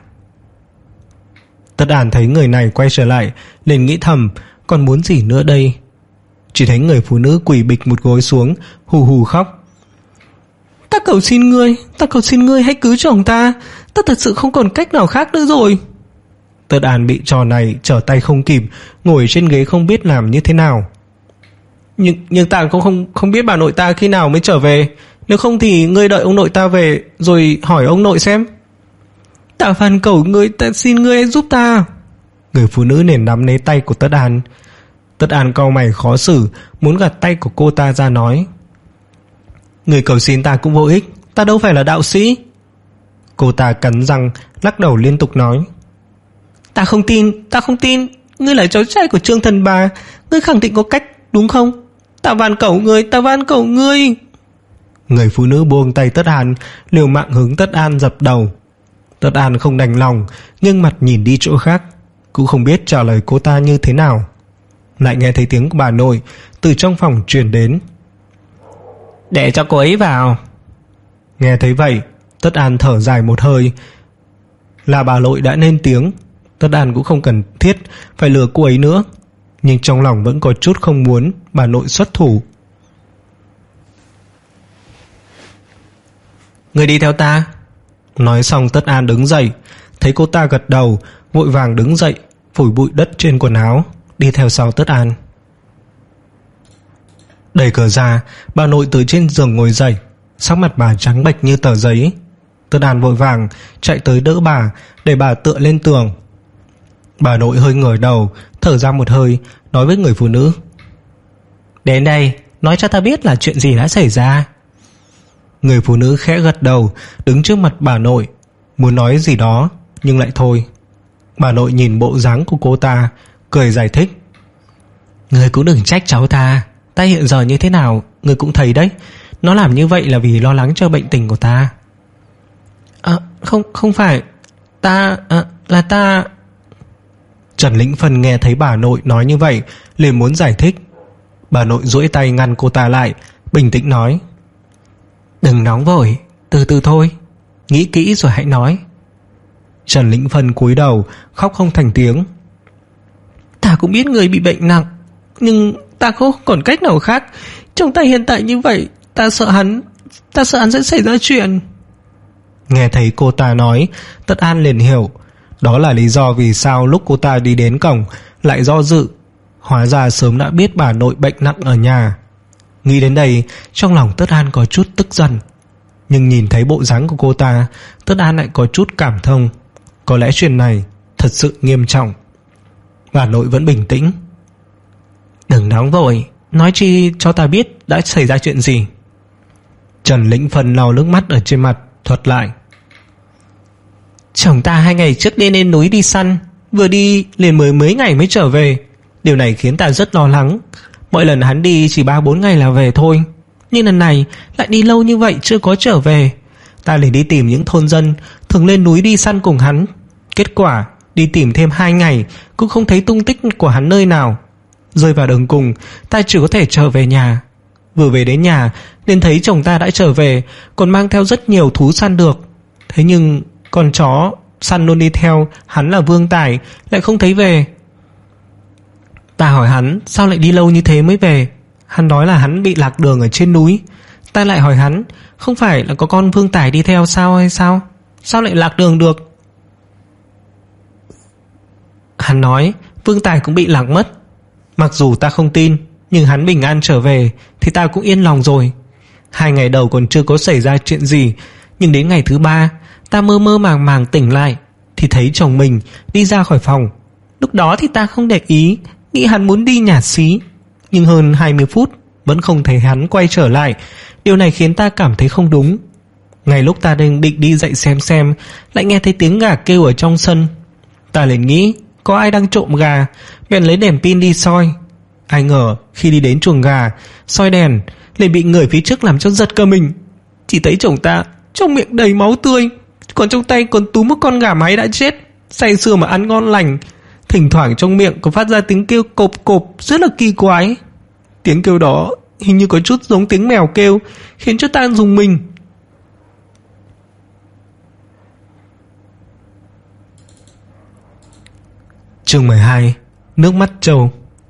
Tất An thấy người này quay trở lại liền nghĩ thầm, còn muốn gì nữa đây. Chỉ thấy người phụ nữ quỳ bịch một gối xuống, hù hù khóc: "Ta cầu xin ngươi, ta cầu xin ngươi hãy cứu chồng ta, ta thật sự không còn cách nào khác nữa rồi." Tất An bị trò này trở tay không kịp, ngồi trên ghế không biết làm như thế nào. Nhưng, nhưng ta cũng không, không biết bà nội ta khi nào mới trở về. Nếu không thì ngươi đợi ông nội ta về rồi hỏi ông nội xem. "Ta van cầu ngươi, ta xin ngươi hãy giúp ta." Người phụ nữ liền nắm lấy tay của Tất An. Tất An cau mày khó xử, muốn gạt tay của cô ta ra nói: "Người cầu xin ta cũng vô ích, ta đâu phải là đạo sĩ." Cô ta cắn răng lắc đầu liên tục nói: "Ta không tin, ta không tin. Ngươi là cháu trai của Trương thần bà, ngươi khẳng định có cách đúng không? Ta van cầu ngươi, ta van cầu ngươi." Người phụ nữ buông tay Tất An, liều mạng hướng Tất An dập đầu. Tất An không đành lòng, nghiêng mặt nhìn đi chỗ khác, cũng không biết trả lời cô ta như thế nào. Lại nghe thấy tiếng của bà nội từ trong phòng truyền đến: "Để cho cô ấy vào." Nghe thấy vậy, Tất An thở dài một hơi. Là bà nội đã lên tiếng, Tất An cũng không cần thiết phải lừa cô ấy nữa, nhưng trong lòng vẫn có chút không muốn bà nội xuất thủ. "Người đi theo ta." Nói xong Tất An đứng dậy, thấy cô ta gật đầu, vội vàng đứng dậy, phủi bụi đất trên quần áo, đi theo sau Tất An. Đẩy cửa ra, bà nội từ trên giường ngồi dậy, sắc mặt bà trắng bệch như tờ giấy. Tất An vội vàng chạy tới đỡ bà, để bà tựa lên tường. Bà nội hơi ngửa đầu, thở ra một hơi, nói với người phụ nữ: "Đến đây, nói cho ta biết là chuyện gì đã xảy ra." Người phụ nữ khẽ gật đầu, đứng trước mặt bà nội, muốn nói gì đó nhưng lại thôi. Bà nội nhìn bộ dáng của cô ta, cười giải thích: "Ngươi cũng đừng trách cháu ta, ta hiện giờ như thế nào ngươi cũng thấy đấy. Nó làm như vậy là vì lo lắng cho bệnh tình của ta." "À, không, không phải. Ta, à, là ta..." Trần Lĩnh Phân nghe thấy bà nội nói như vậy liền muốn giải thích. Bà nội duỗi tay ngăn cô ta lại, bình tĩnh nói: Đừng nóng vội, từ từ thôi, nghĩ kỹ rồi hãy nói. Trần Lĩnh Phân cúi đầu khóc không thành tiếng. Ta cũng biết người bị bệnh nặng, nhưng ta không còn cách nào khác. Trong tay hiện tại như vậy, ta sợ hắn Ta sợ hắn sẽ xảy ra chuyện. Nghe thấy cô ta nói, Tất An liền hiểu. Đó là lý do vì sao lúc cô ta đi đến cổng lại do dự. Hóa ra sớm đã biết bà nội bệnh nặng ở nhà. Nghĩ đến đây, trong lòng Tất An có chút tức giận. Nhưng nhìn thấy bộ dáng của cô ta, Tất An lại có chút cảm thông. Có lẽ chuyện này thật sự nghiêm trọng. Bà nội vẫn bình tĩnh. Đừng nóng vội, nói chi cho ta biết đã xảy ra chuyện gì. Trần Lĩnh Phân lau nước mắt ở trên mặt, thuật lại. Chồng ta hai ngày trước đi lên núi đi săn, vừa đi liền mười mấy ngày mới trở về. Điều này khiến ta rất lo lắng. Mỗi lần hắn đi chỉ ba bốn ngày là về thôi, nhưng lần này lại đi lâu như vậy chưa có trở về. Ta liền đi tìm những thôn dân thường lên núi đi săn cùng hắn. Kết quả đi tìm thêm hai ngày cũng không thấy tung tích của hắn nơi nào. Rơi vào đường cùng, ta chỉ có thể trở về nhà. Vừa về đến nhà nên thấy chồng ta đã trở về, còn mang theo rất nhiều thú săn được. Thế nhưng con chó săn luôn đi theo hắn là Vương Tài lại không thấy về. Ta hỏi hắn sao lại đi lâu như thế mới về. Hắn nói là hắn bị lạc đường ở trên núi. Ta lại hỏi hắn, không phải là có con Vương Tài đi theo sao hay sao? Sao lại lạc đường được? Hắn nói Vương Tài cũng bị lạc mất. Mặc dù ta không tin, nhưng hắn bình an trở về thì ta cũng yên lòng rồi. Hai ngày đầu còn chưa có xảy ra chuyện gì, nhưng đến ngày thứ ba ta mơ mơ màng màng tỉnh lại thì thấy chồng mình đi ra khỏi phòng. Lúc đó thì ta không để ý, nghĩ hắn muốn đi nhà xí. Nhưng hơn hai mươi phút vẫn không thấy hắn quay trở lại. Điều này khiến ta cảm thấy không đúng. Ngay lúc ta đang định đi dậy xem xem, lại nghe thấy tiếng gà kêu ở trong sân. Ta liền nghĩ có ai đang trộm gà, bèn lấy đèn pin đi soi. Ai ngờ khi đi đến chuồng gà, soi đèn liền bị người phía trước làm cho giật cả mình. Chỉ thấy chồng ta trong miệng đầy máu tươi, còn trong tay còn túm một con gà mái đã chết, say sưa mà ăn ngon lành. Thỉnh thoảng trong miệng còn phát ra tiếng kêu cộp cộp rất là kỳ quái. Tiếng kêu đó hình như có chút giống tiếng mèo kêu, khiến cho ta rùng mình. Chương mười hai. Nước mắt trâu.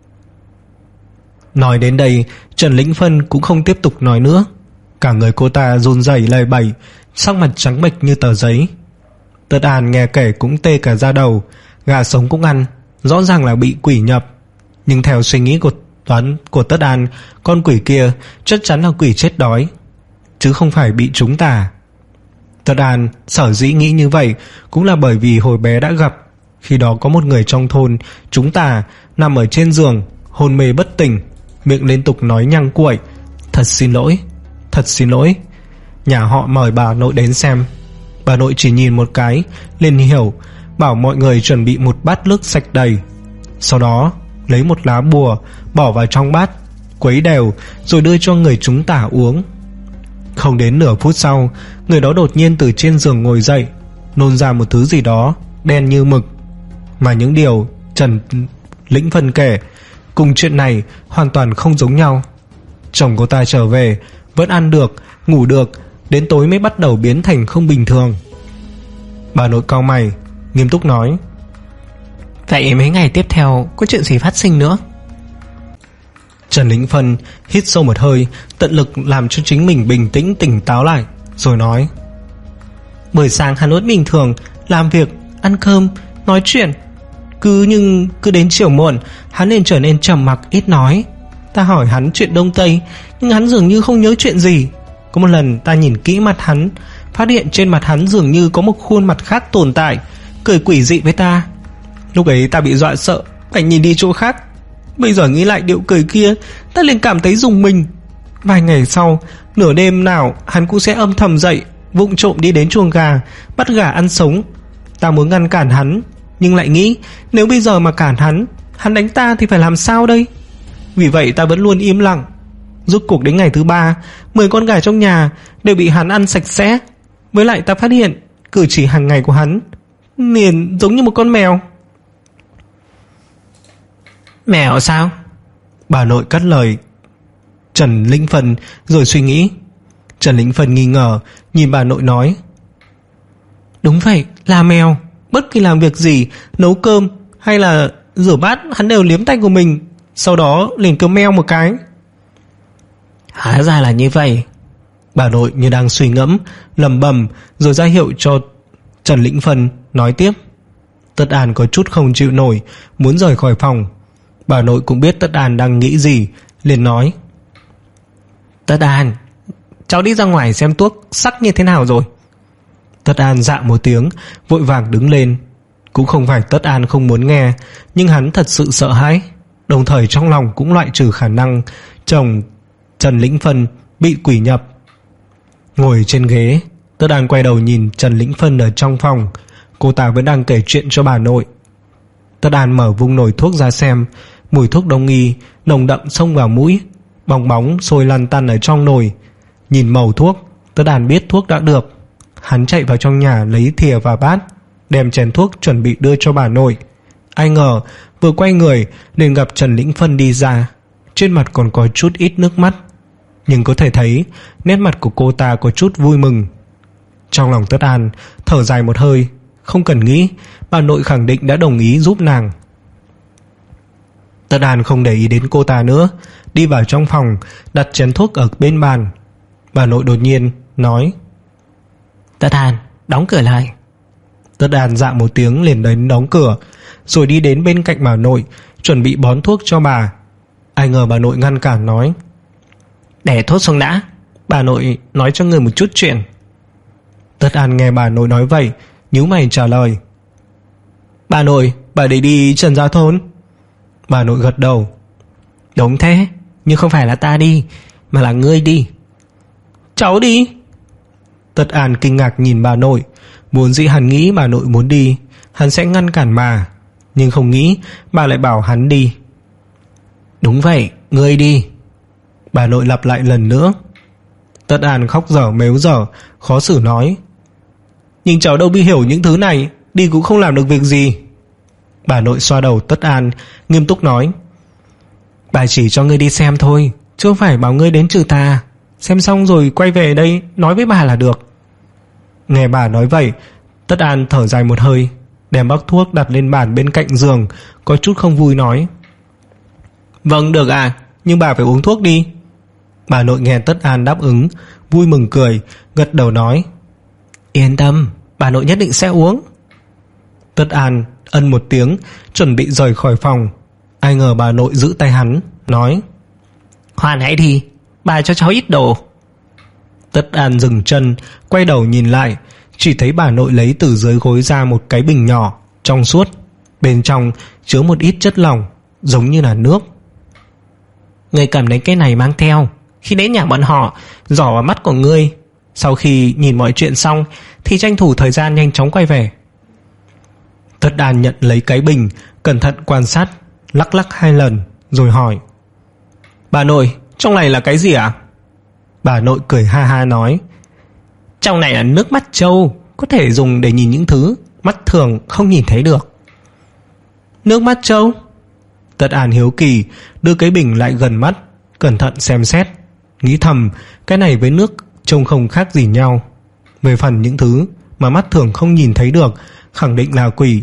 Nói đến đây, Trần Lĩnh Phân cũng không tiếp tục nói nữa. Cả người cô ta run rẩy lầy bẩy, sắc mặt trắng bệch như tờ giấy. Tất An nghe kể cũng tê cả da đầu. Gà sống cũng ăn, rõ ràng là bị quỷ nhập. Nhưng theo suy nghĩ của toán của Tất An, con quỷ kia chắc chắn là quỷ chết đói, chứ không phải bị trúng tà. Tất An sở dĩ nghĩ như vậy cũng là bởi vì hồi bé đã gặp. Khi đó có một người trong thôn trúng tà, nằm ở trên giường hôn mê bất tỉnh, miệng liên tục nói nhăng cuội: Thật xin lỗi, thật xin lỗi. Nhà họ mời bà nội đến xem. Bà nội chỉ nhìn một cái liền hiểu, bảo mọi người chuẩn bị một bát nước sạch đầy. Sau đó lấy một lá bùa bỏ vào trong bát, quấy đều rồi đưa cho người trúng tà uống. Không đến nửa phút sau, người đó đột nhiên từ trên giường ngồi dậy, nôn ra một thứ gì đó đen như mực. Mà những điều Trần Lĩnh Phân kể cùng chuyện này hoàn toàn không giống nhau. Chồng cô ta trở về vẫn ăn được, ngủ được, đến tối mới bắt đầu biến thành không bình thường. Bà nội cau mày, nghiêm túc nói: Vậy mấy ngày tiếp theo có chuyện gì phát sinh nữa? Trần Lĩnh Phân hít sâu một hơi, tận lực làm cho chính mình bình tĩnh tỉnh táo lại, rồi nói: Buổi sáng hắn vẫn bình thường, làm việc, ăn cơm, nói chuyện. Cứ nhưng cứ đến chiều muộn hắn liền trở nên trầm mặc ít nói. Ta hỏi hắn chuyện Đông Tây, nhưng hắn dường như không nhớ chuyện gì. Có một lần ta nhìn kỹ mặt hắn, phát hiện trên mặt hắn dường như có một khuôn mặt khác tồn tại, cười quỷ dị với ta. Lúc ấy ta bị dọa sợ, phải nhìn đi chỗ khác. Bây giờ nghĩ lại điệu cười kia, ta liền cảm thấy rùng mình. Vài ngày sau, nửa đêm nào hắn cũng sẽ âm thầm dậy, vụng trộm đi đến chuồng gà, bắt gà ăn sống. Ta muốn ngăn cản hắn, nhưng lại nghĩ nếu bây giờ mà cản hắn, hắn đánh ta thì phải làm sao đây? Vì vậy ta vẫn luôn im lặng. Rốt cuộc đến ngày thứ ba, mười con gà trong nhà đều bị hắn ăn sạch sẽ. Với lại ta phát hiện cử chỉ hàng ngày của hắn liền giống như một con mèo. Mèo sao? Bà nội cắt lời Trần Lĩnh Phân rồi suy nghĩ. Trần Lĩnh Phân nghi ngờ nhìn bà nội nói: Đúng vậy, là mèo. Bất kỳ làm việc gì, nấu cơm hay là rửa bát, hắn đều liếm tay của mình, sau đó liền kêu meo một cái. Hóa ra là như vậy. Bà nội như đang suy ngẫm, lẩm bẩm rồi ra hiệu cho Trần Lĩnh Phân nói tiếp. Tất An có chút không chịu nổi, muốn rời khỏi phòng. Bà nội cũng biết Tất An đang nghĩ gì, liền nói: Tất An, cháu đi ra ngoài xem thuốc sắc như thế nào rồi. Tất An dạ một tiếng, vội vàng đứng lên. Cũng không phải Tất An không muốn nghe, nhưng hắn thật sự sợ hãi, đồng thời trong lòng cũng loại trừ khả năng chồng Trần Lĩnh Phân bị quỷ nhập. Ngồi trên ghế, Tất An quay đầu nhìn Trần Lĩnh Phân ở trong phòng. Cô ta vẫn đang kể chuyện cho bà nội. Tất An mở vung nồi thuốc ra xem. Mùi thuốc đông y nồng đậm xông vào mũi, bong bóng sôi lăn tăn ở trong nồi. Nhìn màu thuốc, Tất An biết thuốc đã được. Hắn chạy vào trong nhà lấy thìa và bát, đem chén thuốc chuẩn bị đưa cho bà nội. Ai ngờ vừa quay người liền gặp Trần Lĩnh Phân đi ra. Trên mặt còn có chút ít nước mắt, nhưng có thể thấy nét mặt của cô ta có chút vui mừng. Trong lòng Tất An thở dài một hơi. Không cần nghĩ, bà nội khẳng định đã đồng ý giúp nàng. Tất An không để ý đến cô ta nữa, đi vào trong phòng, đặt chén thuốc ở bên bàn. Bà nội đột nhiên nói: Tất An, đóng cửa lại. Tất An dạ một tiếng liền đến đóng cửa, rồi đi đến bên cạnh bà nội, chuẩn bị bón thuốc cho bà. Ai ngờ bà nội ngăn cản nói: Để thuốc xuống đã, bà nội nói cho người một chút chuyện. Tất An nghe bà nội nói vậy, nhíu mày trả lời: Bà nội, bà để đi Trần Gia Thôn. Bà nội gật đầu: Đúng thế, nhưng không phải là ta đi, mà là ngươi đi. Cháu đi? Tất An kinh ngạc nhìn bà nội. Muốn dĩ hắn nghĩ bà nội muốn đi, hắn sẽ ngăn cản bà, nhưng không nghĩ bà lại bảo hắn đi. Đúng vậy, ngươi đi. Bà nội lặp lại lần nữa. Tất An khóc dở mếu dở, khó xử nói: Nhưng cháu đâu biết hiểu những thứ này, đi cũng không làm được việc gì. Bà nội xoa đầu Tất An, nghiêm túc nói: Bà chỉ cho ngươi đi xem thôi, chứ không phải bảo ngươi đến trừ tà. Xem xong rồi quay về đây nói với bà là được. Nghe bà nói vậy, Tất An thở dài một hơi, đem bác thuốc đặt lên bàn bên cạnh giường, có chút không vui nói: Vâng được à, nhưng bà phải uống thuốc đi. Bà nội nghe Tất An đáp ứng, vui mừng cười, gật đầu nói: Yên tâm, bà nội nhất định sẽ uống. Tất An ân một tiếng, chuẩn bị rời khỏi phòng. Ai ngờ bà nội giữ tay hắn, nói: Khoan hãy đi, bà cho cháu ít đồ. Tất An dừng chân, quay đầu nhìn lại, chỉ thấy bà nội lấy từ dưới gối ra một cái bình nhỏ, trong suốt, bên trong chứa một ít chất lỏng, giống như là nước. Ngươi cầm lấy cái này mang theo, khi đến nhà bọn họ, dò vào mắt của ngươi. Sau khi nhìn mọi chuyện xong thì tranh thủ thời gian nhanh chóng quay về. Tất An nhận lấy cái bình, cẩn thận quan sát, lắc lắc hai lần, rồi hỏi: Bà nội, trong này là cái gì ạ? À? Bà nội cười ha ha nói: Trong này là nước mắt trâu, có thể dùng để nhìn những thứ mắt thường không nhìn thấy được. Nước mắt trâu? Tất An hiếu kỳ đưa cái bình lại gần mắt, cẩn thận xem xét, nghĩ thầm cái này với nước trông không khác gì nhau. Về phần những thứ mà mắt thường không nhìn thấy được, khẳng định là quỷ.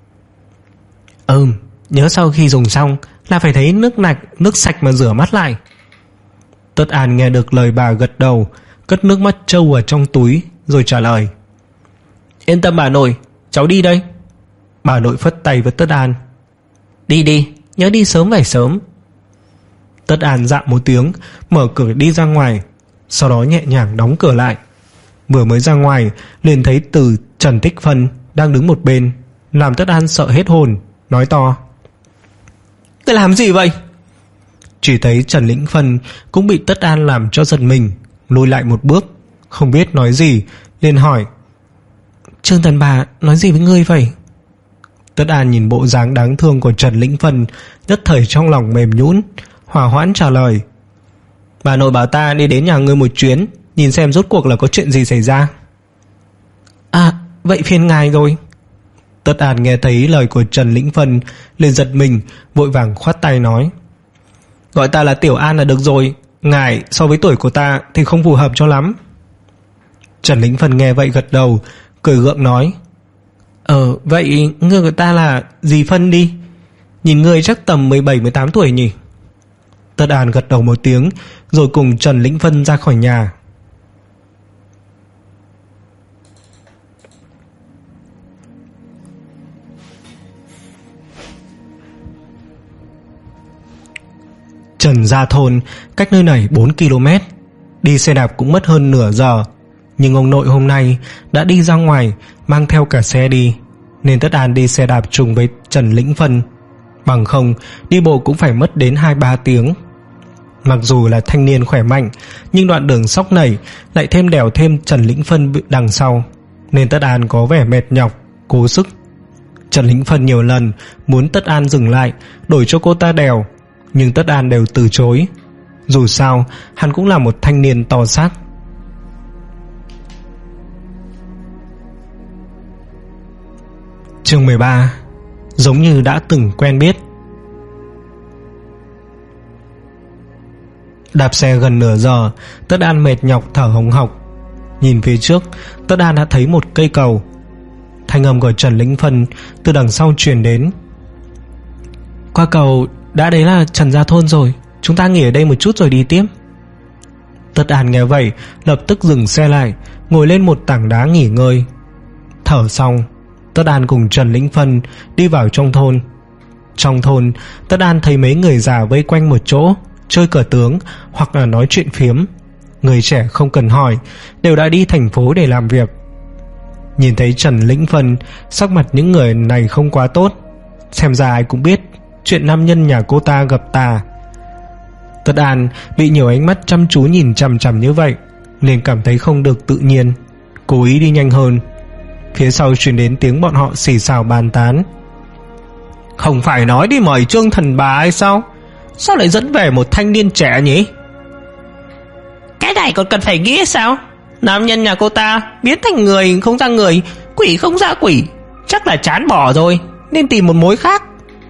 Ừm, nhớ sau khi dùng xong là phải thấy nước nạch, nước sạch mà rửa mắt lại. Tất An nghe được lời bà gật đầu, cất nước mắt trâu ở trong túi, rồi trả lời: Yên tâm bà nội, cháu đi đây. Bà nội phất tay với Tất An: Đi đi, nhớ đi sớm về sớm. Tất An dạ một tiếng, mở cửa đi ra ngoài, sau đó nhẹ nhàng đóng cửa lại. Vừa mới ra ngoài liền thấy Từ Trần Tích Phân đang đứng một bên, làm Tất An sợ hết hồn, nói to: Ngươi làm gì vậy? Chỉ thấy Trần Lĩnh Phân cũng bị Tất An làm cho giật mình, lùi lại một bước, không biết nói gì, liền hỏi: Trương Thần Bà nói gì với ngươi vậy? Tất An nhìn bộ dáng đáng thương của Trần Lĩnh Phân, nhất thời trong lòng mềm nhũn, hòa hoãn trả lời: Bà nội bảo ta đi đến nhà ngươi một chuyến, nhìn xem rốt cuộc là có chuyện gì xảy ra. À, vậy phiền ngài rồi. Tất An nghe thấy lời của Trần Lĩnh Phân liền giật mình, vội vàng khoát tay nói: Gọi ta là Tiểu An là được rồi, ngài so với tuổi của ta thì không phù hợp cho lắm. Trần Lĩnh Phân nghe vậy gật đầu, cười gượng nói: Ờ vậy ngươi của ta là dì Phân đi, nhìn ngươi chắc tầm mười bảy mười tám tuổi nhỉ. Tất An gật đầu một tiếng, rồi cùng Trần Lĩnh Phân ra khỏi nhà. Trần Gia Thôn cách nơi này bốn ki lô mét, đi xe đạp cũng mất hơn nửa giờ. Nhưng ông nội hôm nay đã đi ra ngoài mang theo cả xe đi, nên Tất An đi xe đạp trùng với Trần Lĩnh Phân. Bằng không đi bộ cũng phải mất đến hai ba tiếng. Mặc dù là thanh niên khỏe mạnh, nhưng đoạn đường sóc nảy lại thêm đèo thêm Trần Lĩnh Phân đằng sau, nên Tất An có vẻ mệt nhọc, cố sức. Trần Lĩnh Phân nhiều lần muốn Tất An dừng lại đổi cho cô ta đèo, nhưng Tất An đều từ chối. Dù sao hắn cũng là một thanh niên to xác. Chương mười ba. Giống như đã từng quen biết. Đạp xe gần nửa giờ, Tất An mệt nhọc thở hồng hộc. Nhìn phía trước, Tất An đã thấy một cây cầu. Thanh âm của Trần Lĩnh Phân từ đằng sau truyền đến: Qua cầu đã đấy là Trần Gia Thôn rồi, chúng ta nghỉ ở đây một chút rồi đi tiếp. Tất An nghe vậy lập tức dừng xe lại, ngồi lên một tảng đá nghỉ ngơi. Thở xong, Tất An cùng Trần Lĩnh Phân đi vào trong thôn. Trong thôn, Tất An thấy mấy người già vây quanh một chỗ chơi cờ tướng hoặc là nói chuyện phiếm. Người trẻ không cần hỏi đều đã đi thành phố để làm việc. Nhìn thấy Trần Lĩnh Phân, sắc mặt những người này không quá tốt. Xem ra ai cũng biết chuyện nam nhân nhà cô ta gặp tà. Tất An bị nhiều ánh mắt chăm chú nhìn chằm chằm như vậy nên cảm thấy không được tự nhiên, cố ý đi nhanh hơn. Phía sau truyền đến tiếng bọn họ xì xào bàn tán: Không phải nói đi mời Trương Thần Bà hay sao? Sao lại dẫn về một thanh niên trẻ nhỉ? Cái này còn cần phải nghĩ sao? Nam nhân nhà cô ta biến thành người không ra người, quỷ không ra quỷ, chắc là chán bỏ rồi, nên tìm một mối khác.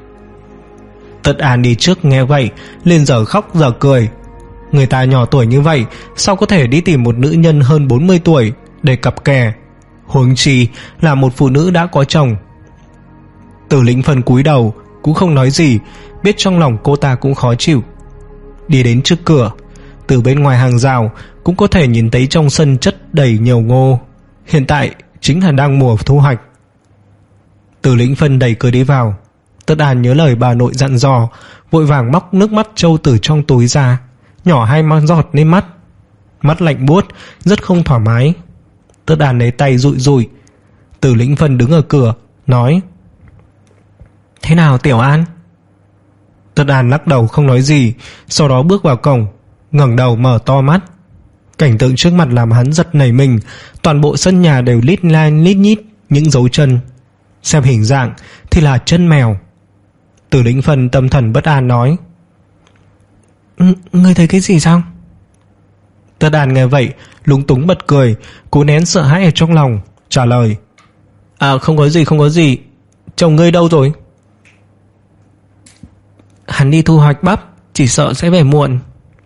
Tất An đi trước nghe vậy liền giờ khóc giờ cười. Người ta nhỏ tuổi như vậy sao có thể đi tìm một nữ nhân hơn bốn mươi tuổi để cặp kè, huống chi là một phụ nữ đã có chồng. Từ Lĩnh Phân cúi đầu cũng không nói gì, biết trong lòng cô ta cũng khó chịu. Đi đến trước cửa, từ bên ngoài hàng rào cũng có thể nhìn thấy trong sân chất đầy nhiều ngô. Hiện tại chính là đang mùa thu hoạch. Từ Lĩnh Phân đẩy cửa đi vào. Tất An nhớ lời bà nội dặn dò, vội vàng móc nước mắt trâu từ trong túi ra, nhỏ hai mang giọt lên mắt. Mắt lạnh buốt, rất không thoải mái. Tất An lấy tay dụi dụi. Từ Lĩnh Phân đứng ở cửa nói: Thế nào Tiểu An? Tất An lắc đầu không nói gì, sau đó bước vào cổng, ngẩng đầu mở to mắt. Cảnh tượng trước mặt làm hắn giật nảy mình. Toàn bộ sân nhà đều lít lai lít nhít những dấu chân. Xem hình dạng thì là chân mèo. Từ Lĩnh Phân tâm thần bất an nói: Ngươi thấy cái gì sao? Tất An nghe vậy lúng túng bật cười, cố nén sợ hãi ở trong lòng, trả lời: À không có gì không có gì. Chồng ngươi đâu rồi? Hắn đi thu hoạch bắp, chỉ sợ sẽ về muộn.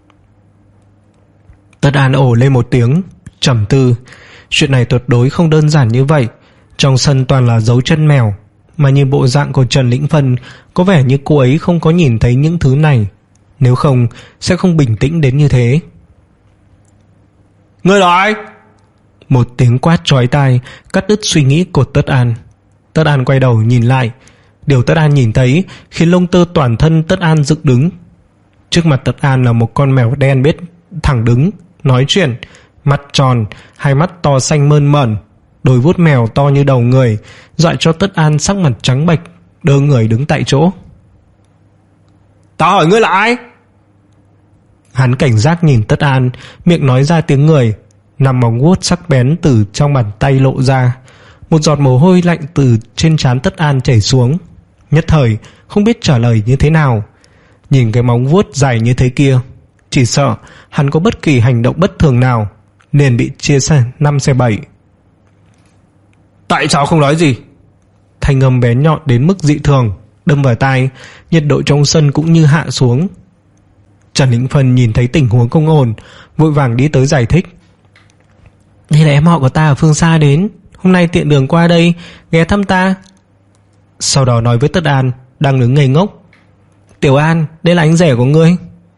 Tất An ồ lên một tiếng, trầm tư. Chuyện này tuyệt đối không đơn giản như vậy. Trong sân toàn là dấu chân mèo, mà nhìn bộ dạng của Trần Lĩnh Phân có vẻ như cô ấy không có nhìn thấy những thứ này. Nếu không sẽ không bình tĩnh đến như thế. Ngươi là ai? Một tiếng quát chói tai cắt đứt suy nghĩ của Tất An. Tất An quay đầu nhìn lại. Điều Tất An nhìn thấy khiến lông tơ toàn thân Tất An dựng đứng. Trước mặt Tất An là một con mèo đen biết thẳng đứng, nói chuyện, mắt tròn, hai mắt to xanh mơn mởn, đôi vuốt mèo to như đầu người, dọa cho Tất An sắc mặt trắng bệch, đơ người đứng tại chỗ. Ta hỏi ngươi là ai? Hắn cảnh giác nhìn Tất An, miệng nói ra tiếng người. Năm móng vuốt sắc bén từ trong bàn tay lộ ra. Một giọt mồ hôi lạnh từ trên trán Tất An chảy xuống. Nhất thời không biết trả lời như thế nào. Nhìn cái móng vuốt dài như thế kia, chỉ sợ hắn có bất kỳ hành động bất thường nào liền bị chia năm xẻ bảy. Tại sao không nói gì? Thanh âm bén nhọn đến mức dị thường đâm vào tai, nhiệt độ trong sân cũng như hạ xuống. Trần Lĩnh Phân nhìn thấy tình huống không ổn, vội vàng đi tới giải thích. Đây là em họ của ta ở phương xa đến, hôm nay tiện đường qua đây ghé thăm ta. Sau đó nói với Tất An đang đứng ngây ngốc. Tiểu An, đây là anh rể của ngươi.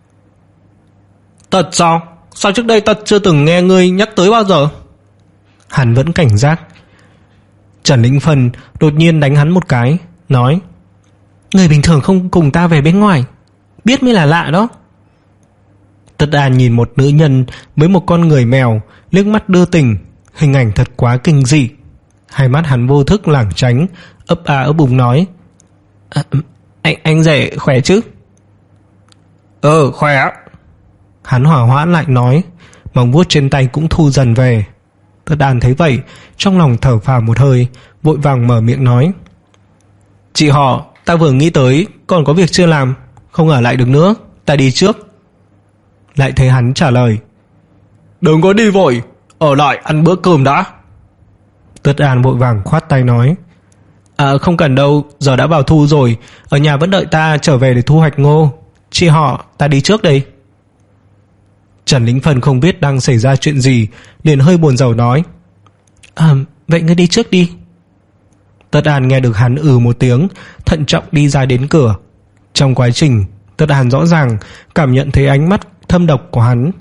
Thật sao? Sao trước đây ta chưa từng nghe ngươi nhắc tới bao giờ? Hắn vẫn cảnh giác. Trần Lĩnh Phân đột nhiên đánh hắn một cái, nói: Người bình thường không cùng ta về bên ngoài, biết mới là lạ đó. Tất An nhìn một nữ nhân với một con người mèo, liếc mắt đưa tình, hình ảnh thật quá kinh dị. Hai mắt hắn vô thức lảng tránh, ấp a ấp úng nói: à, anh anh rể khỏe chứ? Ờ khỏe. Hắn hỏa hoãn lại nói, móng vuốt trên tay cũng thu dần về. Tất An thấy vậy, trong lòng thở phào một hơi, vội vàng mở miệng nói: Chị họ, ta vừa nghĩ tới còn có việc chưa làm, không ở lại được nữa, ta đi trước. Lại thấy hắn trả lời: Đừng có đi vội, ở lại ăn bữa cơm đã. Tất An vội vàng khoát tay nói: À không cần đâu, giờ đã vào thu rồi, ở nhà vẫn đợi ta trở về để thu hoạch ngô. Chị họ, ta đi trước đây. Trần Lĩnh Phân không biết đang xảy ra chuyện gì, liền hơi buồn rầu nói: À vậy ngươi đi trước đi. Tất An nghe được hắn ừ một tiếng, thận trọng đi ra đến cửa. Trong quá trình, Tất An rõ ràng cảm nhận thấy ánh mắt thâm độc của hắn.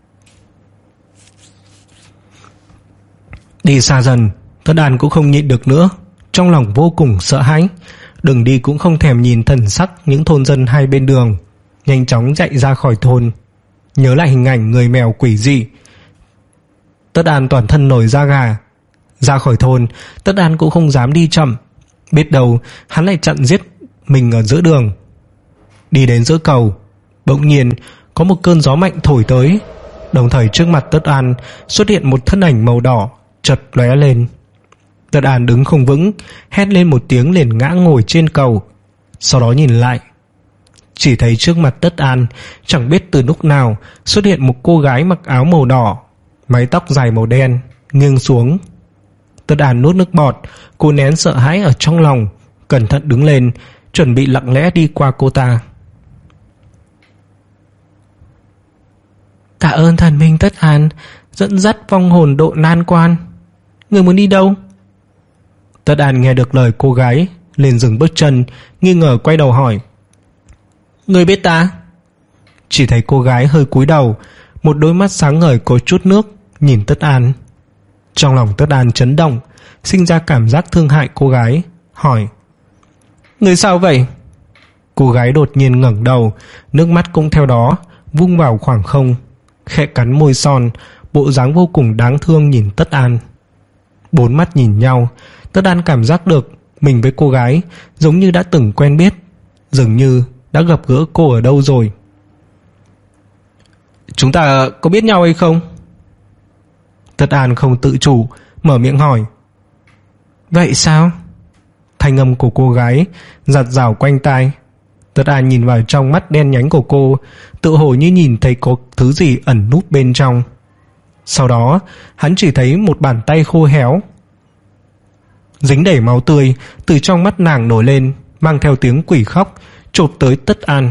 Đi xa dần, Tất An cũng không nhịn được nữa, trong lòng vô cùng sợ hãi. Đường đi cũng không thèm nhìn thần sắc những thôn dân hai bên đường, nhanh chóng chạy ra khỏi thôn. Nhớ lại hình ảnh người mèo quỷ dị, Tất An toàn thân nổi da gà. Ra khỏi thôn, Tất An cũng không dám đi chậm, biết đâu hắn lại chặn giết mình ở giữa đường. Đi đến giữa cầu, bỗng nhiên có một cơn gió mạnh thổi tới, đồng thời trước mặt Tất An xuất hiện một thân ảnh màu đỏ chợt lóe lên. Tất An đứng không vững, hét lên một tiếng liền ngã ngồi trên cầu. Sau đó nhìn lại, chỉ thấy trước mặt Tất An chẳng biết từ lúc nào xuất hiện một cô gái mặc áo màu đỏ, mái tóc dài màu đen nghiêng xuống. Tất An nuốt nước bọt, cô nén sợ hãi ở trong lòng, cẩn thận đứng lên, chuẩn bị lặng lẽ đi qua cô ta. Tạ ơn thần minh Tất An dẫn dắt vong hồn độ nan quan. Người muốn đi đâu? Tất An nghe được lời cô gái, liền dừng bước chân, nghi ngờ quay đầu hỏi: Người biết ta? Chỉ thấy cô gái hơi cúi đầu, một đôi mắt sáng ngời có chút nước nhìn Tất An. Trong lòng Tất An chấn động, sinh ra cảm giác thương hại cô gái, hỏi: Người sao vậy? Cô gái đột nhiên ngẩng đầu, nước mắt cũng theo đó vung vào khoảng không, khẽ cắn môi son, bộ dáng vô cùng đáng thương nhìn Tất An. Bốn mắt nhìn nhau, Tất An cảm giác được mình với cô gái giống như đã từng quen biết, dường như đã gặp gỡ cô ở đâu rồi. Chúng ta có biết nhau hay không? Tất An không tự chủ mở miệng hỏi. Vậy sao? Thanh âm của cô gái giặt rào quanh tai. Tất An nhìn vào trong mắt đen nhánh của cô, tự hồ như nhìn thấy có thứ gì ẩn núp bên trong. Sau đó hắn chỉ thấy một bàn tay khô héo dính đầy máu tươi từ trong mắt nàng nổi lên, mang theo tiếng quỷ khóc chộp tới Tất An.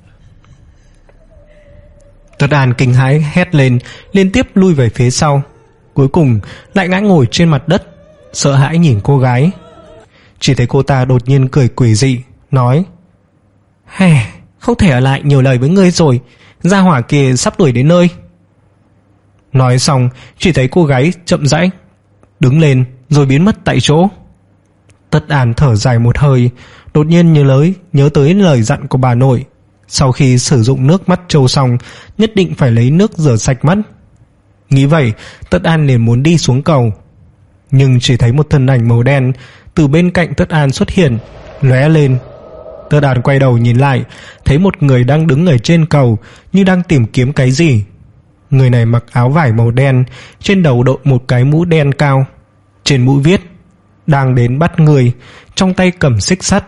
Tất An kinh hãi hét lên, liên tiếp lui về phía sau, cuối cùng lại ngã ngồi trên mặt đất, sợ hãi nhìn cô gái. Chỉ thấy cô ta đột nhiên cười quỷ dị, nói: Hè, không thể ở lại nhiều lời với ngươi rồi, gia hỏa kia sắp đuổi đến nơi. Nói xong, chỉ thấy cô gái chậm rãi đứng lên rồi biến mất tại chỗ. Tất An thở dài một hơi, đột nhiên nhớ tới nhớ tới lời dặn của bà nội, sau khi sử dụng nước mắt trâu xong nhất định phải lấy nước rửa sạch mắt. Nghĩ vậy, Tất An liền muốn đi xuống cầu, nhưng chỉ thấy một thân ảnh màu đen từ bên cạnh Tất An xuất hiện, lóe lên. Tất An quay đầu nhìn lại, thấy một người đang đứng ở trên cầu, như đang tìm kiếm cái gì. Người này mặc áo vải màu đen, trên đầu đội một cái mũ đen cao, trên mũ viết đang đến bắt người, trong tay cầm xích sắt.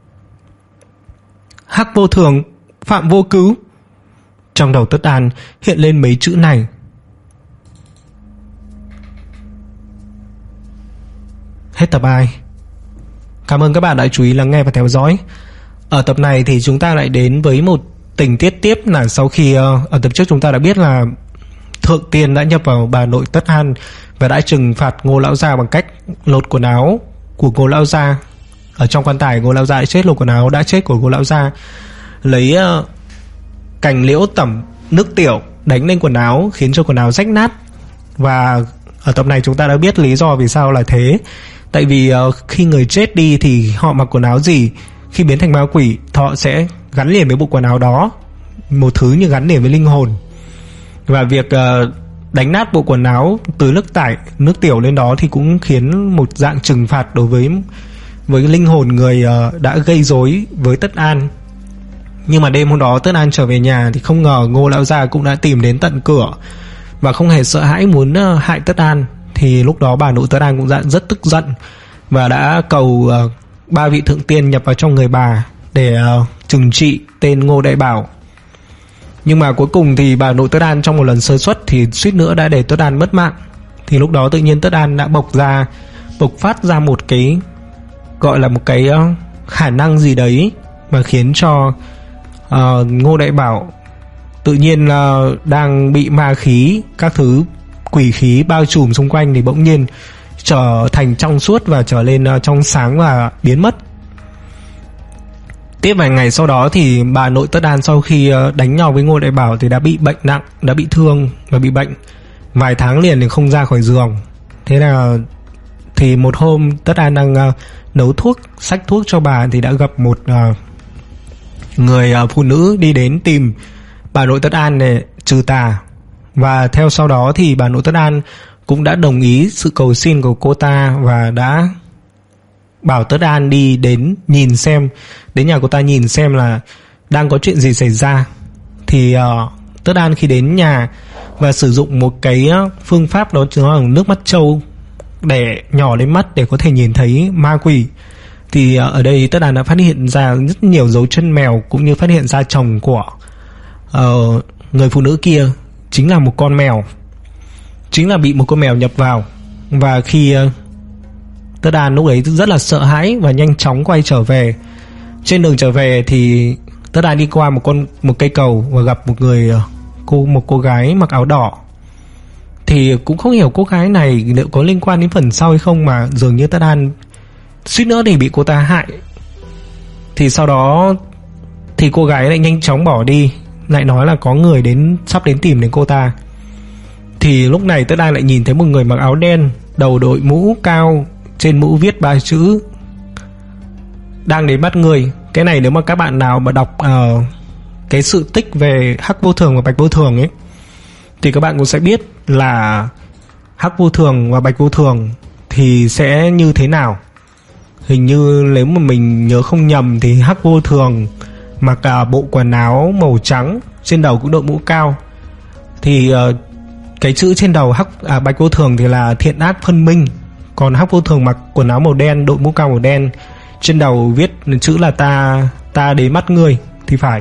Hắc vô thường, phạm vô cứu. Trong đầu Tất An hiện lên mấy chữ này. Hết tập hai. Cảm Cảm ơn các bạn đã chú ý lắng nghe và theo dõi. Ở tập này thì chúng ta lại đến với một tình tiết tiếp là sau khi uh, ở tập trước chúng ta đã biết là Thượng Tiên đã nhập vào bà nội Tất An và đã trừng phạt Ngô lão gia bằng cách lột quần áo của Ngô lão gia. Ở trong quan tài Ngô lão gia đã chết, lột quần áo đã chết của Ngô lão gia, lấy uh, cành liễu tẩm nước tiểu đánh lên quần áo khiến cho quần áo rách nát. Và ở tập này chúng ta đã biết lý do vì sao là thế. Tại vì uh, khi người chết đi thì họ mặc quần áo gì, khi biến thành ma quỷ họ sẽ gắn liền với bộ quần áo đó, một thứ như gắn liền với linh hồn. Và việc uh, đánh nát bộ quần áo từ nước tải nước tiểu lên đó thì cũng khiến một dạng trừng phạt đối với với linh hồn người uh, đã gây rối với Tất An. Nhưng mà đêm hôm đó Tất An trở về nhà thì không ngờ Ngô lão gia cũng đã tìm đến tận cửa và không hề sợ hãi muốn uh, hại Tất An. Thì lúc đó bà nội Tất An cũng rất tức giận và đã cầu uh, ba vị thượng tiên nhập vào trong người bà để uh, trừng trị tên Ngô Đại Bảo. Nhưng mà cuối cùng thì bà nội Tất An trong một lần sơ suất thì suýt nữa đã để Tất An mất mạng. Thì lúc đó tự nhiên Tất An đã bộc ra bộc phát ra một cái gọi là một cái uh, khả năng gì đấy mà khiến cho uh, Ngô Đại Bảo tự nhiên uh, đang bị ma khí, các thứ quỷ khí bao trùm xung quanh thì bỗng nhiên trở thành trong suốt và trở lên uh, trong sáng và biến mất. Tiếp vài ngày sau đó thì bà nội Tất An sau khi uh, đánh nhau với Ngô Đại Bảo thì đã bị bệnh nặng, đã bị thương và bị bệnh vài tháng liền thì không ra khỏi giường. Thế là thì một hôm Tất An đang uh, nấu thuốc, xách thuốc cho bà thì đã gặp một uh, người uh, phụ nữ đi đến tìm bà nội Tất An để trừ tà. Và theo sau đó thì bà nội Tất An cũng đã đồng ý sự cầu xin của cô ta và đã bảo Tất An đi đến nhìn xem, đến nhà cô ta nhìn xem là đang có chuyện gì xảy ra. Thì uh, Tất An khi đến nhà và sử dụng một cái phương pháp đó chính là nước mắt trâu để nhỏ lên mắt để có thể nhìn thấy ma quỷ. Thì uh, ở đây Tất An đã phát hiện ra rất nhiều dấu chân mèo, cũng như phát hiện ra chồng của uh, người phụ nữ kia chính là một con mèo, chính là bị một con mèo nhập vào. Và khi uh, Tất An lúc ấy rất là sợ hãi và nhanh chóng quay trở về. Trên đường trở về thì Tất An đi qua một con một cây cầu và gặp một người cô một cô gái mặc áo đỏ. Thì cũng không hiểu cô gái này liệu có liên quan đến phần sau hay không, mà dường như Tất An suýt nữa thì bị cô ta hại. Thì sau đó thì cô gái lại nhanh chóng bỏ đi, lại nói là có người đến sắp đến tìm đến cô ta. Thì lúc này Tất An lại nhìn thấy một người mặc áo đen, đầu đội mũ cao, trên mũ viết ba chữ đang đến bắt người. Cái này nếu mà các bạn nào mà đọc uh, cái sự tích về Hắc Vô Thường và Bạch Vô Thường ấy thì các bạn cũng sẽ biết là Hắc Vô Thường và Bạch Vô Thường thì sẽ như thế nào. Hình như nếu mà mình nhớ không nhầm thì Hắc Vô Thường mặc uh, bộ quần áo màu trắng, trên đầu cũng đội mũ cao. Thì uh, cái chữ trên đầu Hắc à, Bạch Vô Thường thì là thiện ác phân minh, còn Hắc Vô Thường mặc quần áo màu đen, đội mũ cao màu đen, trên đầu viết chữ là ta ta đến mắt ngươi thì phải.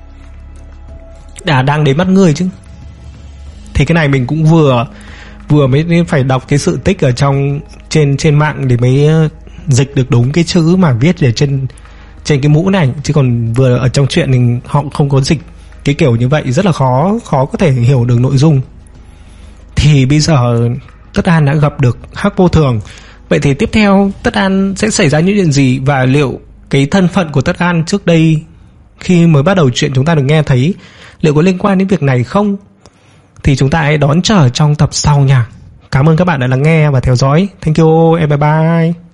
À, đang đến mắt ngươi chứ. Thì cái này mình cũng vừa vừa mới phải đọc cái sự tích ở trong trên trên mạng để mới dịch được đúng cái chữ mà viết ở trên trên cái mũ này, chứ còn vừa ở trong truyện thì họ không có dịch cái kiểu như vậy, rất là khó khó có thể hiểu được nội dung. Thì bây giờ Tất An đã gặp được Hắc Vô Thường. Vậy thì tiếp theo Tất An sẽ xảy ra những chuyện gì, và liệu cái thân phận của Tất An trước đây khi mới bắt đầu chuyện chúng ta được nghe thấy liệu có liên quan đến việc này không? Thì chúng ta hãy đón chờ trong tập sau nha. Cảm ơn các bạn đã lắng nghe và theo dõi. Thank you, bye bye.